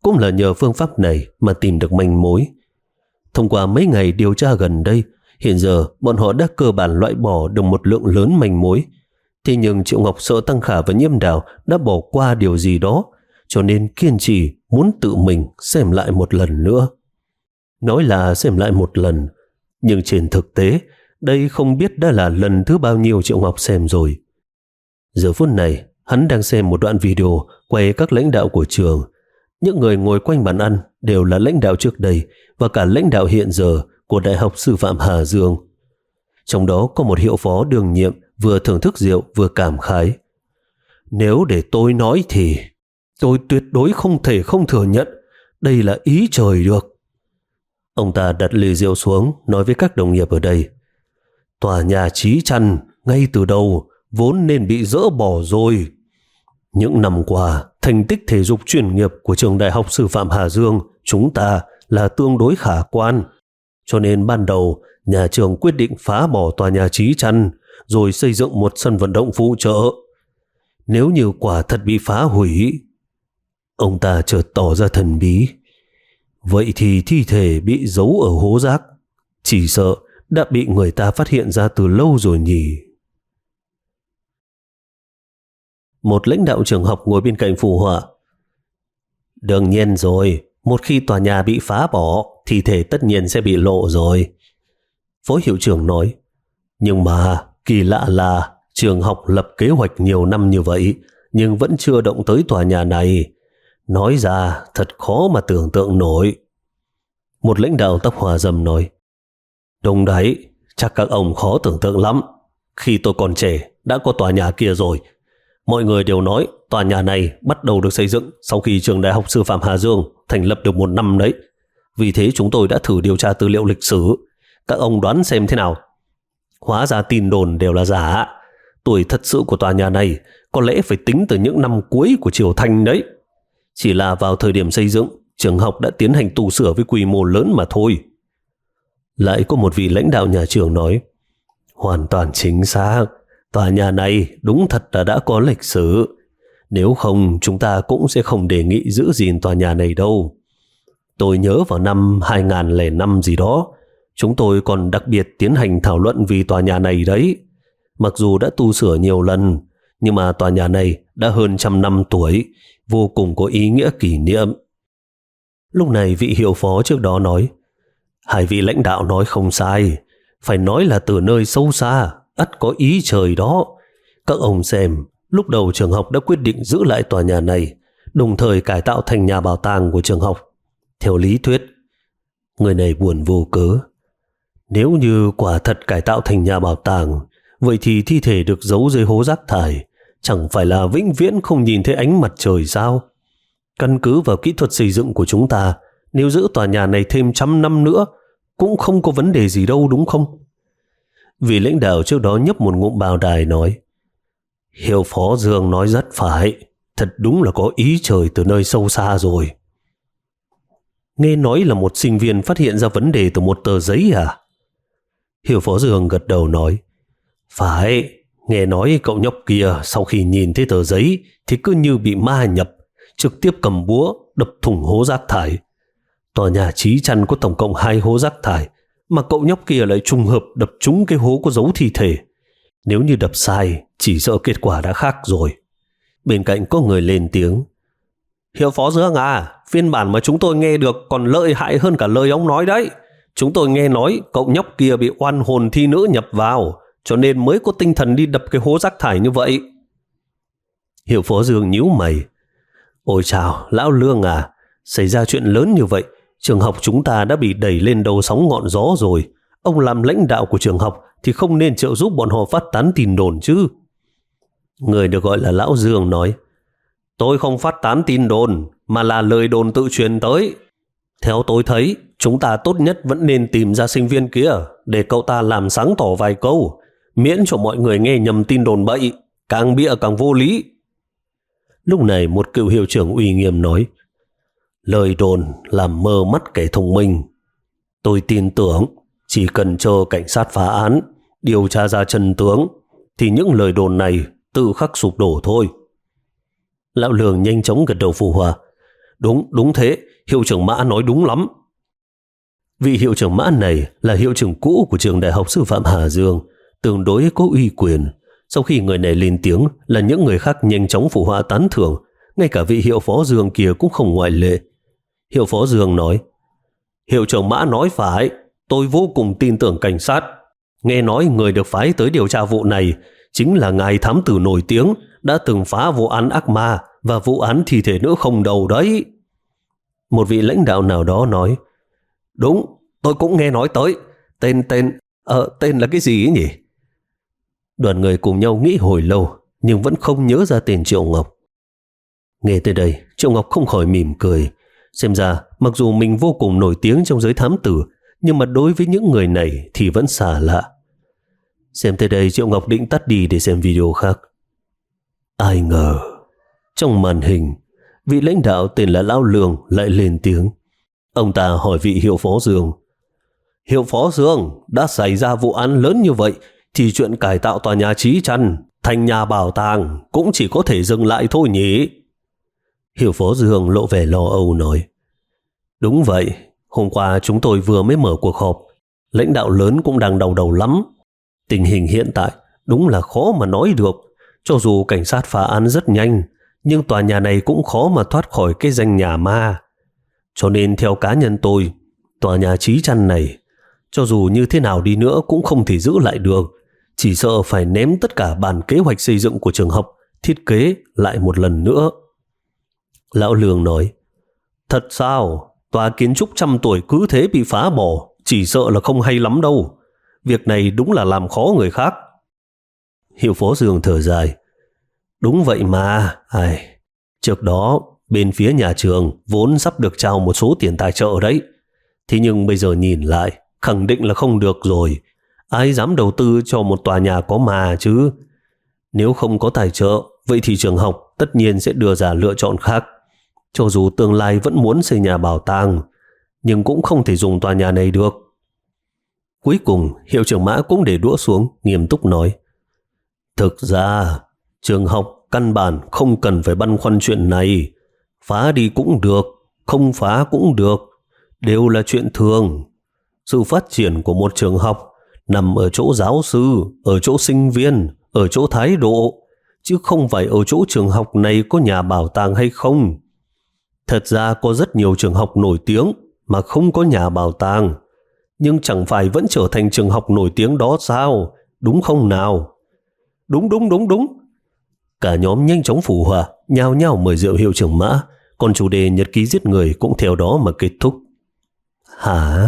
cũng là nhờ phương pháp này mà tìm được manh mối. Thông qua mấy ngày điều tra gần đây, hiện giờ bọn họ đã cơ bản loại bỏ được một lượng lớn manh mối. Thế nhưng Triệu Ngọc sợ Tăng Khả và Nhiễm Đào đã bỏ qua điều gì đó, cho nên kiên trì muốn tự mình xem lại một lần nữa. Nói là xem lại một lần, nhưng trên thực tế, đây không biết đã là lần thứ bao nhiêu Triệu Ngọc xem rồi. Giờ phút này, hắn đang xem một đoạn video quay các lãnh đạo của trường. Những người ngồi quanh bàn ăn đều là lãnh đạo trước đây và cả lãnh đạo hiện giờ của Đại học Sư phạm Hà Dương. Trong đó có một hiệu phó đương nhiệm vừa thưởng thức rượu vừa cảm khái. Nếu để tôi nói thì tôi tuyệt đối không thể không thừa nhận đây là ý trời được. Ông ta đặt ly rượu xuống nói với các đồng nghiệp ở đây. Tòa nhà Chí Trăn ngay từ đầu vốn nên bị dỡ bỏ rồi. Những năm qua, thành tích thể dục chuyên nghiệp của trường Đại học Sư phạm Hà Dương chúng ta là tương đối khả quan. Cho nên ban đầu, nhà trường quyết định phá bỏ tòa nhà Chí Trăn rồi xây dựng một sân vận động phụ trợ. Nếu như quả thật bị phá hủy, ông ta chợt tỏ ra thần bí. Vậy thì thi thể bị giấu ở hố rác, chỉ sợ đã bị người ta phát hiện ra từ lâu rồi nhỉ. Một lãnh đạo trường học ngồi bên cạnh phụ họa. Đương nhiên rồi, một khi tòa nhà bị phá bỏ, thi thể tất nhiên sẽ bị lộ rồi. Phó hiệu trưởng nói. Nhưng mà kỳ lạ là trường học lập kế hoạch nhiều năm như vậy, nhưng vẫn chưa động tới tòa nhà này. Nói ra thật khó mà tưởng tượng nổi. Một lãnh đạo tóc hòa râm nói. Đúng đấy, chắc các ông khó tưởng tượng lắm. Khi tôi còn trẻ đã có tòa nhà kia rồi. Mọi người đều nói tòa nhà này bắt đầu được xây dựng sau khi trường Đại học Sư phạm Hà Dương thành lập được một năm đấy. Vì thế chúng tôi đã thử điều tra tư liệu lịch sử. Các ông đoán xem thế nào? Hóa ra tin đồn đều là giả. Tuổi thật sự của tòa nhà này có lẽ phải tính từ những năm cuối của triều Thanh đấy. Chỉ là vào thời điểm xây dựng, trường học đã tiến hành tu sửa với quy mô lớn mà thôi. Lại có một vị lãnh đạo nhà trường nói. Hoàn toàn chính xác. Tòa nhà này đúng thật là đã có lịch sử. Nếu không, chúng ta cũng sẽ không đề nghị giữ gìn tòa nhà này đâu. Tôi nhớ vào năm hai không không năm gì đó, chúng tôi còn đặc biệt tiến hành thảo luận vì tòa nhà này đấy. Mặc dù đã tu sửa nhiều lần, nhưng mà tòa nhà này đã hơn trăm năm tuổi, vô cùng có ý nghĩa kỷ niệm. Lúc này vị hiệu phó trước đó nói, hai vị lãnh đạo nói không sai, phải nói là từ nơi sâu xa, ắt có ý trời đó. Các ông xem, lúc đầu trường học đã quyết định giữ lại tòa nhà này, đồng thời cải tạo thành nhà bảo tàng của trường học. Theo lý thuyết, người này buồn vô cớ. Nếu như quả thật cải tạo thành nhà bảo tàng, vậy thì thi thể được giấu dưới hố rác thải chẳng phải là vĩnh viễn không nhìn thấy ánh mặt trời sao? Căn cứ vào kỹ thuật xây dựng của chúng ta, nếu giữ tòa nhà này thêm trăm năm nữa cũng không có vấn đề gì đâu, đúng không? Vị lãnh đạo trước đó nhấp một ngụm bao đài nói, hiệu phó Dương nói rất phải, thật đúng là có ý trời từ nơi sâu xa rồi. Nghe nói là một sinh viên phát hiện ra vấn đề từ một tờ giấy à? Hiệu phó Dương gật đầu nói, phải, nghe nói cậu nhóc kia sau khi nhìn thấy tờ giấy thì cứ như bị ma nhập, trực tiếp cầm búa đập thủng hố rác thải. Tòa nhà Chí Trăn có tổng cộng hai hố rác thải, mà cậu nhóc kia lại trùng hợp đập trúng cái hố có dấu thi thể. Nếu như đập sai, chỉ sợ kết quả đã khác rồi. Bên cạnh có người lên tiếng, hiệu phó Dương à, phiên bản mà chúng tôi nghe được còn lợi hại hơn cả lời ông nói đấy. Chúng tôi nghe nói cậu nhóc kia bị oan hồn thi nữ nhập vào, cho nên mới có tinh thần đi đập cái hố rác thải như vậy. Hiệu phó Dương nhíu mày. Ôi chào, lão Lương à, xảy ra chuyện lớn như vậy, trường học chúng ta đã bị đẩy lên đầu sóng ngọn gió rồi. Ông làm lãnh đạo của trường học thì không nên trợ giúp bọn họ phát tán tin đồn chứ. Người được gọi là lão Dương nói, tôi không phát tán tin đồn, mà là lời đồn tự truyền tới. Theo tôi thấy, chúng ta tốt nhất vẫn nên tìm ra sinh viên kia để cậu ta làm sáng tỏ vài câu, miễn cho mọi người nghe nhầm tin đồn bậy, càng bịa càng vô lý. Lúc này một cựu hiệu trưởng uy nghiêm nói, lời đồn làm mờ mắt kẻ thông minh. Tôi tin tưởng chỉ cần chờ cảnh sát phá án, điều tra ra chân tướng, thì những lời đồn này tự khắc sụp đổ thôi. Lão Lương nhanh chóng gật đầu phụ họa. Đúng, đúng thế, hiệu trưởng Mã nói đúng lắm. Vị hiệu trưởng Mã này là hiệu trưởng cũ của trường Đại học Sư phạm Hà Dương, tương đối có uy quyền. Sau khi người này lên tiếng là những người khác nhanh chóng phụ họa tán thưởng, ngay cả vị hiệu phó Dương kia cũng không ngoại lệ. Hiệu phó Dương nói, hiệu trưởng Mã nói phải, tôi vô cùng tin tưởng cảnh sát. Nghe nói người được phái tới điều tra vụ này chính là ngài thám tử nổi tiếng đã từng phá vụ án ác ma và vụ án thi thể nữ không đầu đấy. Một vị lãnh đạo nào đó nói, đúng, tôi cũng nghe nói tới. Tên, tên, ờ, tên là cái gì ấy nhỉ? Đoàn người cùng nhau nghĩ hồi lâu, nhưng vẫn không nhớ ra tên Triệu Ngọc. Nghe tới đây, Triệu Ngọc không khỏi mỉm cười. Xem ra, mặc dù mình vô cùng nổi tiếng trong giới thám tử, nhưng mà đối với những người này thì vẫn xa lạ. Xem tới đây, Triệu Ngọc định tắt đi để xem video khác. Ai ngờ, trong màn hình, vị lãnh đạo tên là Lão Lương lại lên tiếng. Ông ta hỏi vị hiệu phó Dương, hiệu phó Dương, đã xảy ra vụ án lớn như vậy thì chuyện cải tạo tòa nhà Chí Trăn thành nhà bảo tàng cũng chỉ có thể dừng lại thôi nhỉ? Hiệu phó Dương lộ vẻ lo âu nói, đúng vậy, hôm qua chúng tôi vừa mới mở cuộc họp, lãnh đạo lớn cũng đang đau đầu lắm. Tình hình hiện tại đúng là khó mà nói được. Cho dù cảnh sát phá án rất nhanh, nhưng tòa nhà này cũng khó mà thoát khỏi cái danh nhà ma. Cho nên theo cá nhân tôi, tòa nhà Chí Trăn này, cho dù như thế nào đi nữa cũng không thể giữ lại được. Chỉ sợ phải ném tất cả bản kế hoạch xây dựng của trường học, thiết kế lại một lần nữa. Lão Lương nói, thật sao? Tòa kiến trúc trăm tuổi cứ thế bị phá bỏ, chỉ sợ là không hay lắm đâu. Việc này đúng là làm khó người khác. Hiệu phó Dương thở dài, đúng vậy mà. Ai, trước đó bên phía nhà trường vốn sắp được trao một số tiền tài trợ đấy. Thế nhưng bây giờ nhìn lại, khẳng định là không được rồi. Ai dám đầu tư cho một tòa nhà có ma chứ? Nếu không có tài trợ, vậy thì trường học tất nhiên sẽ đưa ra lựa chọn khác. Cho dù tương lai vẫn muốn xây nhà bảo tàng, nhưng cũng không thể dùng tòa nhà này được. Cuối cùng, hiệu trưởng Mã cũng để đũa xuống, nghiêm túc nói, thực ra, trường học căn bản không cần phải băn khoăn chuyện này. Phá đi cũng được, không phá cũng được, đều là chuyện thường. Sự phát triển của một trường học nằm ở chỗ giáo sư, ở chỗ sinh viên, ở chỗ thái độ, chứ không phải ở chỗ trường học này có nhà bảo tàng hay không. Thật ra có rất nhiều trường học nổi tiếng mà không có nhà bảo tàng, nhưng chẳng phải vẫn trở thành trường học nổi tiếng đó sao, đúng không nào? Đúng, đúng, đúng, đúng. Cả nhóm nhanh chóng phụ họa, nhao nhao mời rượu hiệu trưởng Mã, còn chủ đề nhật ký giết người cũng theo đó mà kết thúc. Hả?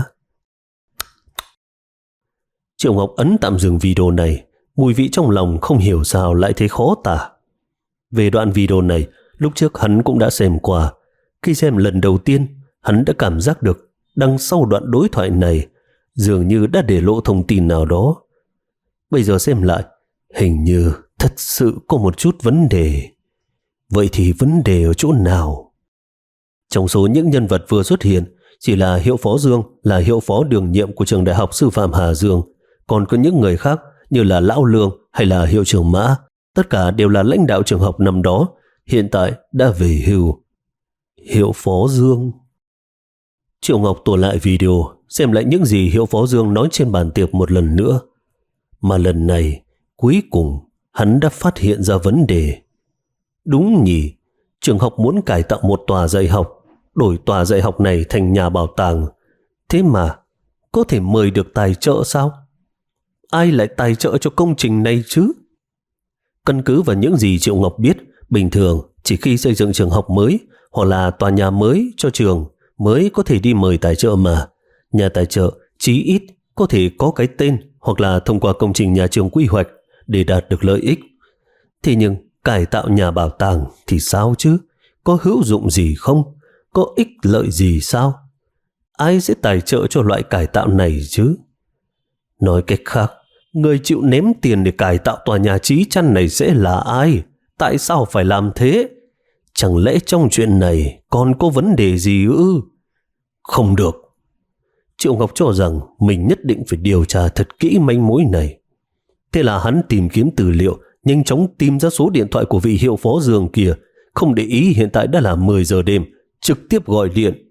Triệu Ngọc ấn tạm dừng video này, mùi vị trong lòng không hiểu sao lại thấy khó tả. Về đoạn video này, lúc trước hắn cũng đã xem qua. Khi xem lần đầu tiên, hắn đã cảm giác được đằng sau đoạn đối thoại này dường như đã để lộ thông tin nào đó. Bây giờ xem lại, hình như thật sự có một chút vấn đề. Vậy thì vấn đề ở chỗ nào? Trong số những nhân vật vừa xuất hiện, chỉ là hiệu phó Dương là hiệu phó đường nhiệm của trường Đại học Sư phạm Hà Dương. Còn có những người khác như là Lão Lương hay là hiệu trưởng Mã, tất cả đều là lãnh đạo trường học năm đó, hiện tại đã về hưu. Hiệu phó Dương. Triệu Ngọc tua lại video, xem lại những gì hiệu phó Dương nói trên bàn tiệc một lần nữa. Mà lần này, cuối cùng, hắn đã phát hiện ra vấn đề. Đúng nhỉ, trường học muốn cải tạo một tòa dạy học, đổi tòa dạy học này thành nhà bảo tàng. Thế mà, có thể mời được tài trợ sao? Ai lại tài trợ cho công trình này chứ? Căn cứ vào những gì Triệu Ngọc biết, bình thường chỉ khi xây dựng trường học mới hoặc là tòa nhà mới cho trường mới có thể đi mời tài trợ mà. Nhà tài trợ chí ít có thể có cái tên hoặc là thông qua công trình nhà trường quy hoạch để đạt được lợi ích. Thế nhưng cải tạo nhà bảo tàng thì sao chứ? Có hữu dụng gì không? Có ích lợi gì sao? Ai sẽ tài trợ cho loại cải tạo này chứ? Nói cách khác, người chịu ném tiền để cải tạo tòa nhà Chí Trăn này sẽ là ai? Tại sao phải làm thế? Chẳng lẽ trong chuyện này còn có vấn đề gì ư? Không được. Triệu Ngọc cho rằng mình nhất định phải điều tra thật kỹ manh mối này. Thế là hắn tìm kiếm tư liệu, nhanh chóng tìm ra số điện thoại của vị hiệu phó Dương kia, không để ý hiện tại đã là mười giờ đêm, trực tiếp gọi điện.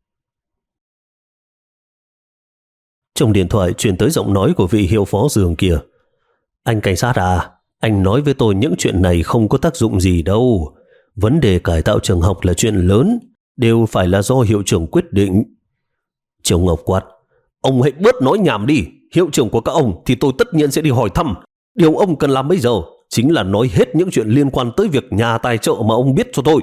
Trong điện thoại truyền tới giọng nói của vị hiệu phó giường kia. Anh cảnh sát à, anh nói với tôi những chuyện này không có tác dụng gì đâu. Vấn đề cải tạo trường học là chuyện lớn, đều phải là do hiệu trưởng quyết định. Triệu Ngọc quát, ông hãy bớt nói nhảm đi. Hiệu trưởng của các ông thì tôi tất nhiên sẽ đi hỏi thăm. Điều ông cần làm bây giờ chính là nói hết những chuyện liên quan tới việc nhà tài trợ mà ông biết cho tôi.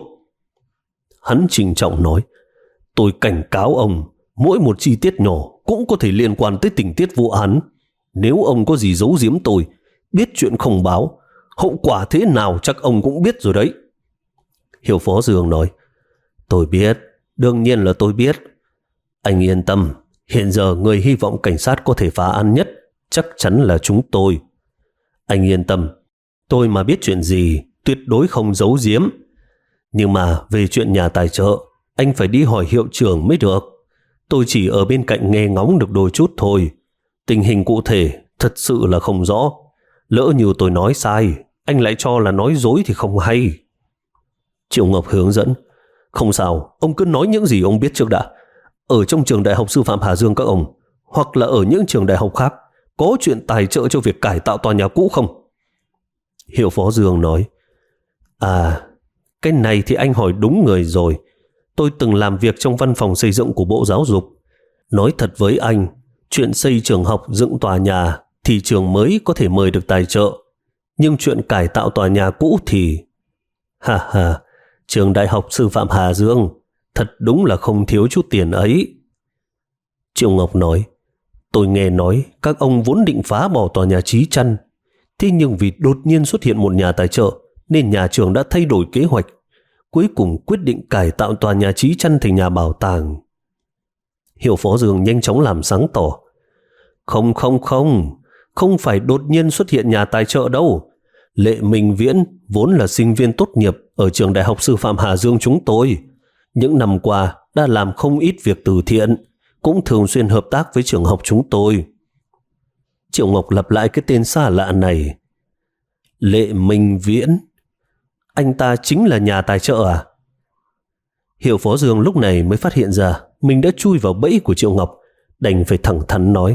Hắn trịnh trọng nói, tôi cảnh cáo ông, mỗi một chi tiết nhỏ cũng có thể liên quan tới tình tiết vụ án. Nếu ông có gì giấu giếm tôi, biết chuyện không báo, hậu quả thế nào chắc ông cũng biết rồi đấy. Hiệu phó Dương nói, tôi biết, đương nhiên là tôi biết. Anh yên tâm, hiện giờ người hy vọng cảnh sát có thể phá án nhất chắc chắn là chúng tôi. Anh yên tâm, tôi mà biết chuyện gì tuyệt đối không giấu giếm. Nhưng mà về chuyện nhà tài trợ, anh phải đi hỏi hiệu trưởng mới được. Tôi chỉ ở bên cạnh nghe ngóng được đôi chút thôi. Tình hình cụ thể thật sự là không rõ. Lỡ như tôi nói sai, anh lại cho là nói dối thì không hay. Triệu Ngọc hướng dẫn, không sao, ông cứ nói những gì ông biết trước đã. Ở trong trường đại học sư phạm Hà Dương các ông, hoặc là ở những trường đại học khác, có chuyện tài trợ cho việc cải tạo tòa nhà cũ không? Hiệu phó Dương nói, à, cái này thì anh hỏi đúng người rồi. Tôi từng làm việc trong văn phòng xây dựng của Bộ Giáo dục. Nói thật với anh, chuyện xây trường học dựng tòa nhà thì trường mới có thể mời được tài trợ. Nhưng chuyện cải tạo tòa nhà cũ thì... Ha ha, trường đại học sư phạm Hà Dương thật đúng là không thiếu chút tiền ấy. Triệu Ngọc nói, tôi nghe nói các ông vốn định phá bỏ tòa nhà Chí Chăn. Thế nhưng vì đột nhiên xuất hiện một nhà tài trợ nên nhà trường đã thay đổi kế hoạch. Cuối cùng quyết định cải tạo tòa nhà Chí Chăn thành nhà bảo tàng. Hiệu phó Dương nhanh chóng làm sáng tỏ. Không không không, không phải đột nhiên xuất hiện nhà tài trợ đâu. Lệ Minh Viễn vốn là sinh viên tốt nghiệp ở trường đại học sư phạm Hà Dương chúng tôi. Những năm qua đã làm không ít việc từ thiện, cũng thường xuyên hợp tác với trường học chúng tôi. Triệu Ngọc lặp lại cái tên xa lạ này. Lệ Minh Viễn, anh ta chính là nhà tài trợ à? Hiệu phó Dương lúc này mới phát hiện ra mình đã chui vào bẫy của Triệu Ngọc, đành phải thẳng thắn nói.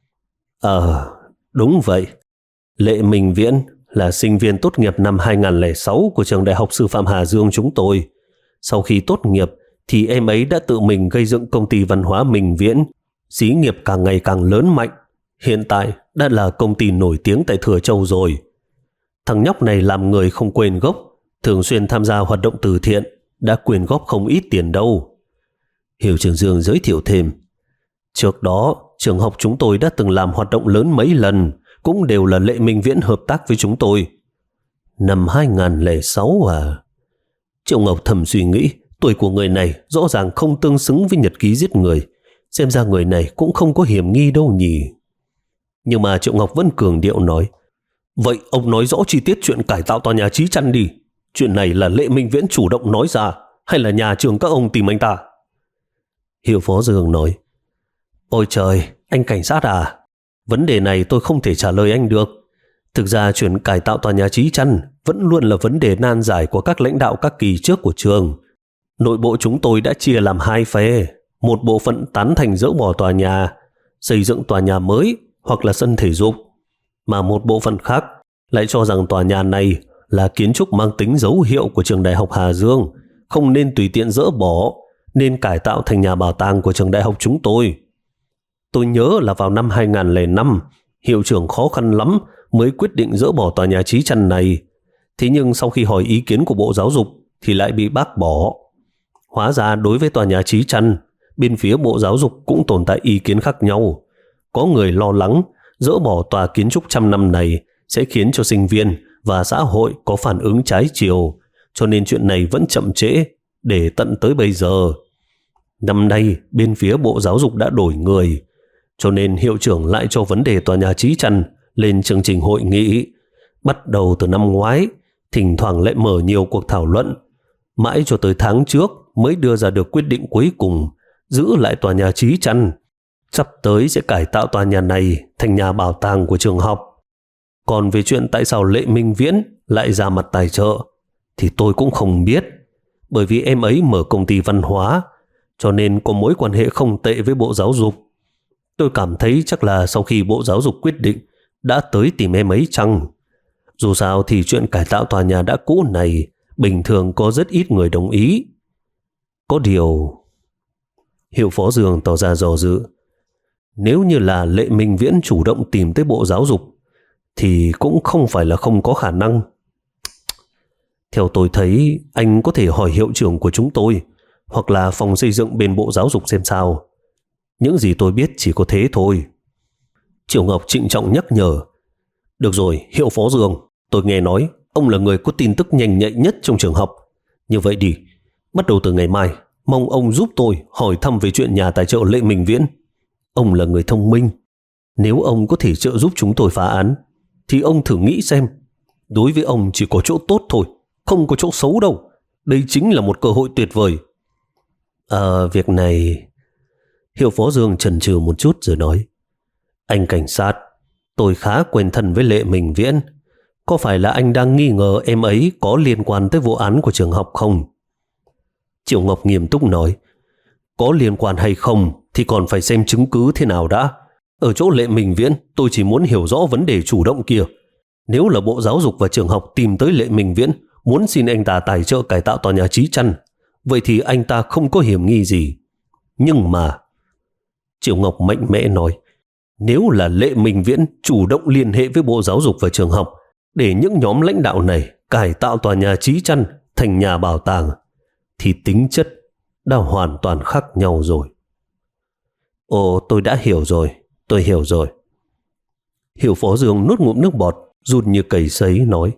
Ờ, à, đúng vậy. Lệ Minh Viễn là sinh viên tốt nghiệp năm hai không không sáu của trường đại học sư phạm Hà Dương chúng tôi. Sau khi tốt nghiệp thì em ấy đã tự mình gây dựng công ty văn hóa Minh Viễn, xí nghiệp càng ngày càng lớn mạnh. Hiện tại đã là công ty nổi tiếng tại Thừa Châu rồi. Thằng nhóc này làm người không quên gốc, thường xuyên tham gia hoạt động từ thiện, đã quyên góp không ít tiền đâu. Hiệu trưởng Dương giới thiệu thêm. Trước đó, trường học chúng tôi đã từng làm hoạt động lớn mấy lần, cũng đều là Lệ Minh Viễn hợp tác với chúng tôi. Năm hai không không sáu à? Triệu Ngọc thầm suy nghĩ, tuổi của người này rõ ràng không tương xứng với nhật ký giết người. Xem ra người này cũng không có hiểm nghi đâu nhỉ. Nhưng mà Triệu Ngọc vẫn cường điệu nói, vậy ông nói rõ chi tiết chuyện cải tạo tòa nhà Chí Chăn đi. Chuyện này là Lệ Minh Viễn chủ động nói ra, hay là nhà trường các ông tìm anh ta? Hiệu phó Dương nói, ôi trời, anh cảnh sát à, vấn đề này tôi không thể trả lời anh được. Thực ra chuyện cải tạo tòa nhà Chí Chăn vẫn luôn là vấn đề nan giải của các lãnh đạo các kỳ trước của trường. Nội bộ chúng tôi đã chia làm hai phe. Một bộ phận tán thành dỡ bỏ tòa nhà, xây dựng tòa nhà mới hoặc là sân thể dục, mà một bộ phận khác lại cho rằng tòa nhà này là kiến trúc mang tính dấu hiệu của trường đại học Hà Dương, không nên tùy tiện dỡ bỏ, nên cải tạo thành nhà bảo tàng của trường đại học chúng tôi. Tôi nhớ là vào năm hai không không năm, hiệu trưởng khó khăn lắm mới quyết định dỡ bỏ tòa nhà Chí Chăn này. Thế nhưng sau khi hỏi ý kiến của Bộ Giáo dục thì lại bị bác bỏ. Hóa ra đối với tòa nhà Chí Chăn, bên phía Bộ Giáo dục cũng tồn tại ý kiến khác nhau. Có người lo lắng dỡ bỏ tòa kiến trúc trăm năm này sẽ khiến cho sinh viên và xã hội có phản ứng trái chiều, cho nên chuyện này vẫn chậm trễ để tận tới bây giờ. Năm nay bên phía Bộ Giáo dục đã đổi người, cho nên hiệu trưởng lại cho vấn đề tòa nhà Chí Chăn lên chương trình hội nghị. Bắt đầu từ năm ngoái, thỉnh thoảng lại mở nhiều cuộc thảo luận, mãi cho tới tháng trước mới đưa ra được quyết định cuối cùng giữ lại tòa nhà Chí Chăn. Sắp tới sẽ cải tạo tòa nhà này thành nhà bảo tàng của trường học. Còn về chuyện tại sao Lệ Minh Viễn lại ra mặt tài trợ thì tôi cũng không biết. bởi vì em ấy mở công ty văn hóa, cho nên có mối quan hệ không tệ với Bộ Giáo dục. Tôi cảm thấy chắc là sau khi Bộ Giáo dục quyết định đã tới tìm em ấy chăng? Dù sao thì chuyện cải tạo tòa nhà đã cũ này bình thường có rất ít người đồng ý. Có điều... Hiệu Phó Dương tỏ ra dò dự. Nếu như là Lệ Minh Viễn chủ động tìm tới Bộ Giáo dục thì cũng không phải là không có khả năng. Theo tôi thấy, anh có thể hỏi hiệu trưởng của chúng tôi hoặc là phòng xây dựng bên Bộ Giáo dục xem sao. Những gì tôi biết chỉ có thế thôi. Triệu Ngọc trịnh trọng nhắc nhở. Được rồi, Hiệu Phó Dương, tôi nghe nói ông là người có tin tức nhanh nhạy nhất trong trường học. Như vậy đi, bắt đầu từ ngày mai, mong ông giúp tôi hỏi thăm về chuyện nhà tài trợ Lệ Minh Viễn. Ông là người thông minh. Nếu ông có thể trợ giúp chúng tôi phá án, thì ông thử nghĩ xem. Đối với ông chỉ có chỗ tốt thôi, không có chỗ xấu đâu. Đây chính là một cơ hội tuyệt vời. À, việc này... Hiệu Phó Dương chần chừ một chút rồi nói. Anh cảnh sát, tôi khá quen thân với Lệ Minh Viễn. Có phải là anh đang nghi ngờ em ấy có liên quan tới vụ án của trường học không? Triệu Ngọc nghiêm túc nói. Có liên quan hay không thì còn phải xem chứng cứ thế nào đã. Ở chỗ Lệ Minh Viễn, tôi chỉ muốn hiểu rõ vấn đề chủ động kia. Nếu là Bộ Giáo dục và trường học tìm tới Lệ Minh Viễn muốn xin anh ta tài trợ cải tạo tòa nhà Chí Chăn, vậy thì anh ta không có hiểm nghi gì. Nhưng mà... Triệu Ngọc mạnh mẽ nói, nếu là Lệ Minh Viễn chủ động liên hệ với Bộ Giáo dục và trường học để những nhóm lãnh đạo này cải tạo tòa nhà Chí Chăn thành nhà bảo tàng, thì tính chất đã hoàn toàn khác nhau rồi. Ồ, tôi đã hiểu rồi, tôi hiểu rồi. Hiệu Phó Dương nuốt ngụm nước bọt, rút như cầy sấy nói,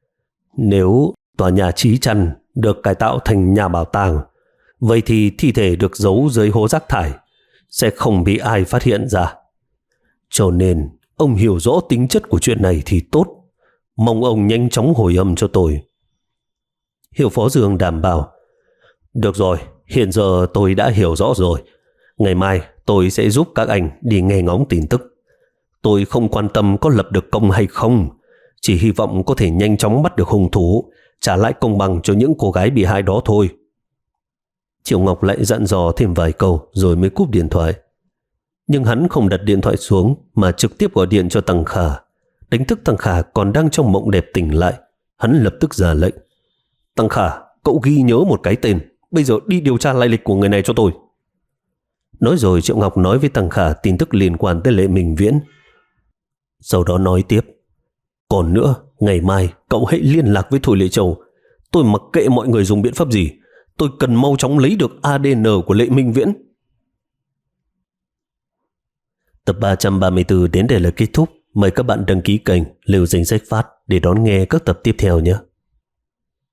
nếu tòa nhà Chí Chăn được cải tạo thành nhà bảo tàng, vậy thì thi thể được giấu dưới hố rác thải sẽ không bị ai phát hiện ra. Cho nên ông hiểu rõ tính chất của chuyện này thì tốt. Mong ông nhanh chóng hồi âm cho tôi. Hiệu Phó Dương đảm bảo. Được rồi, hiện giờ tôi đã hiểu rõ rồi. Ngày mai tôi sẽ giúp các anh đi nghe ngóng tin tức. Tôi không quan tâm có lập được công hay không, chỉ hy vọng có thể nhanh chóng bắt được hung thủ, trả lại công bằng cho những cô gái bị hại đó thôi. Triệu Ngọc lại dặn dò thêm vài câu rồi mới cúp điện thoại. Nhưng hắn không đặt điện thoại xuống mà trực tiếp gọi điện cho Tăng Khả. Đánh thức Tăng Khả còn đang trong mộng đẹp tỉnh lại. Hắn lập tức ra lệnh. Tăng Khả, cậu ghi nhớ một cái tên, bây giờ đi điều tra lai lịch của người này cho tôi. Nói rồi Triệu Ngọc nói với Tăng Khả tin tức liên quan tới Lệ Minh Viễn. Sau đó nói tiếp. Còn nữa, ngày mai cậu hãy liên lạc với Thôi Lệ Châu. Tôi mặc kệ mọi người dùng biện pháp gì, tôi cần mau chóng lấy được a đê en của Lệ Minh Viễn. Tập ba trăm ba mươi tư đến đây là kết thúc. Mời các bạn đăng ký kênh Lưu Danh Sách Phát để đón nghe các tập tiếp theo nhé.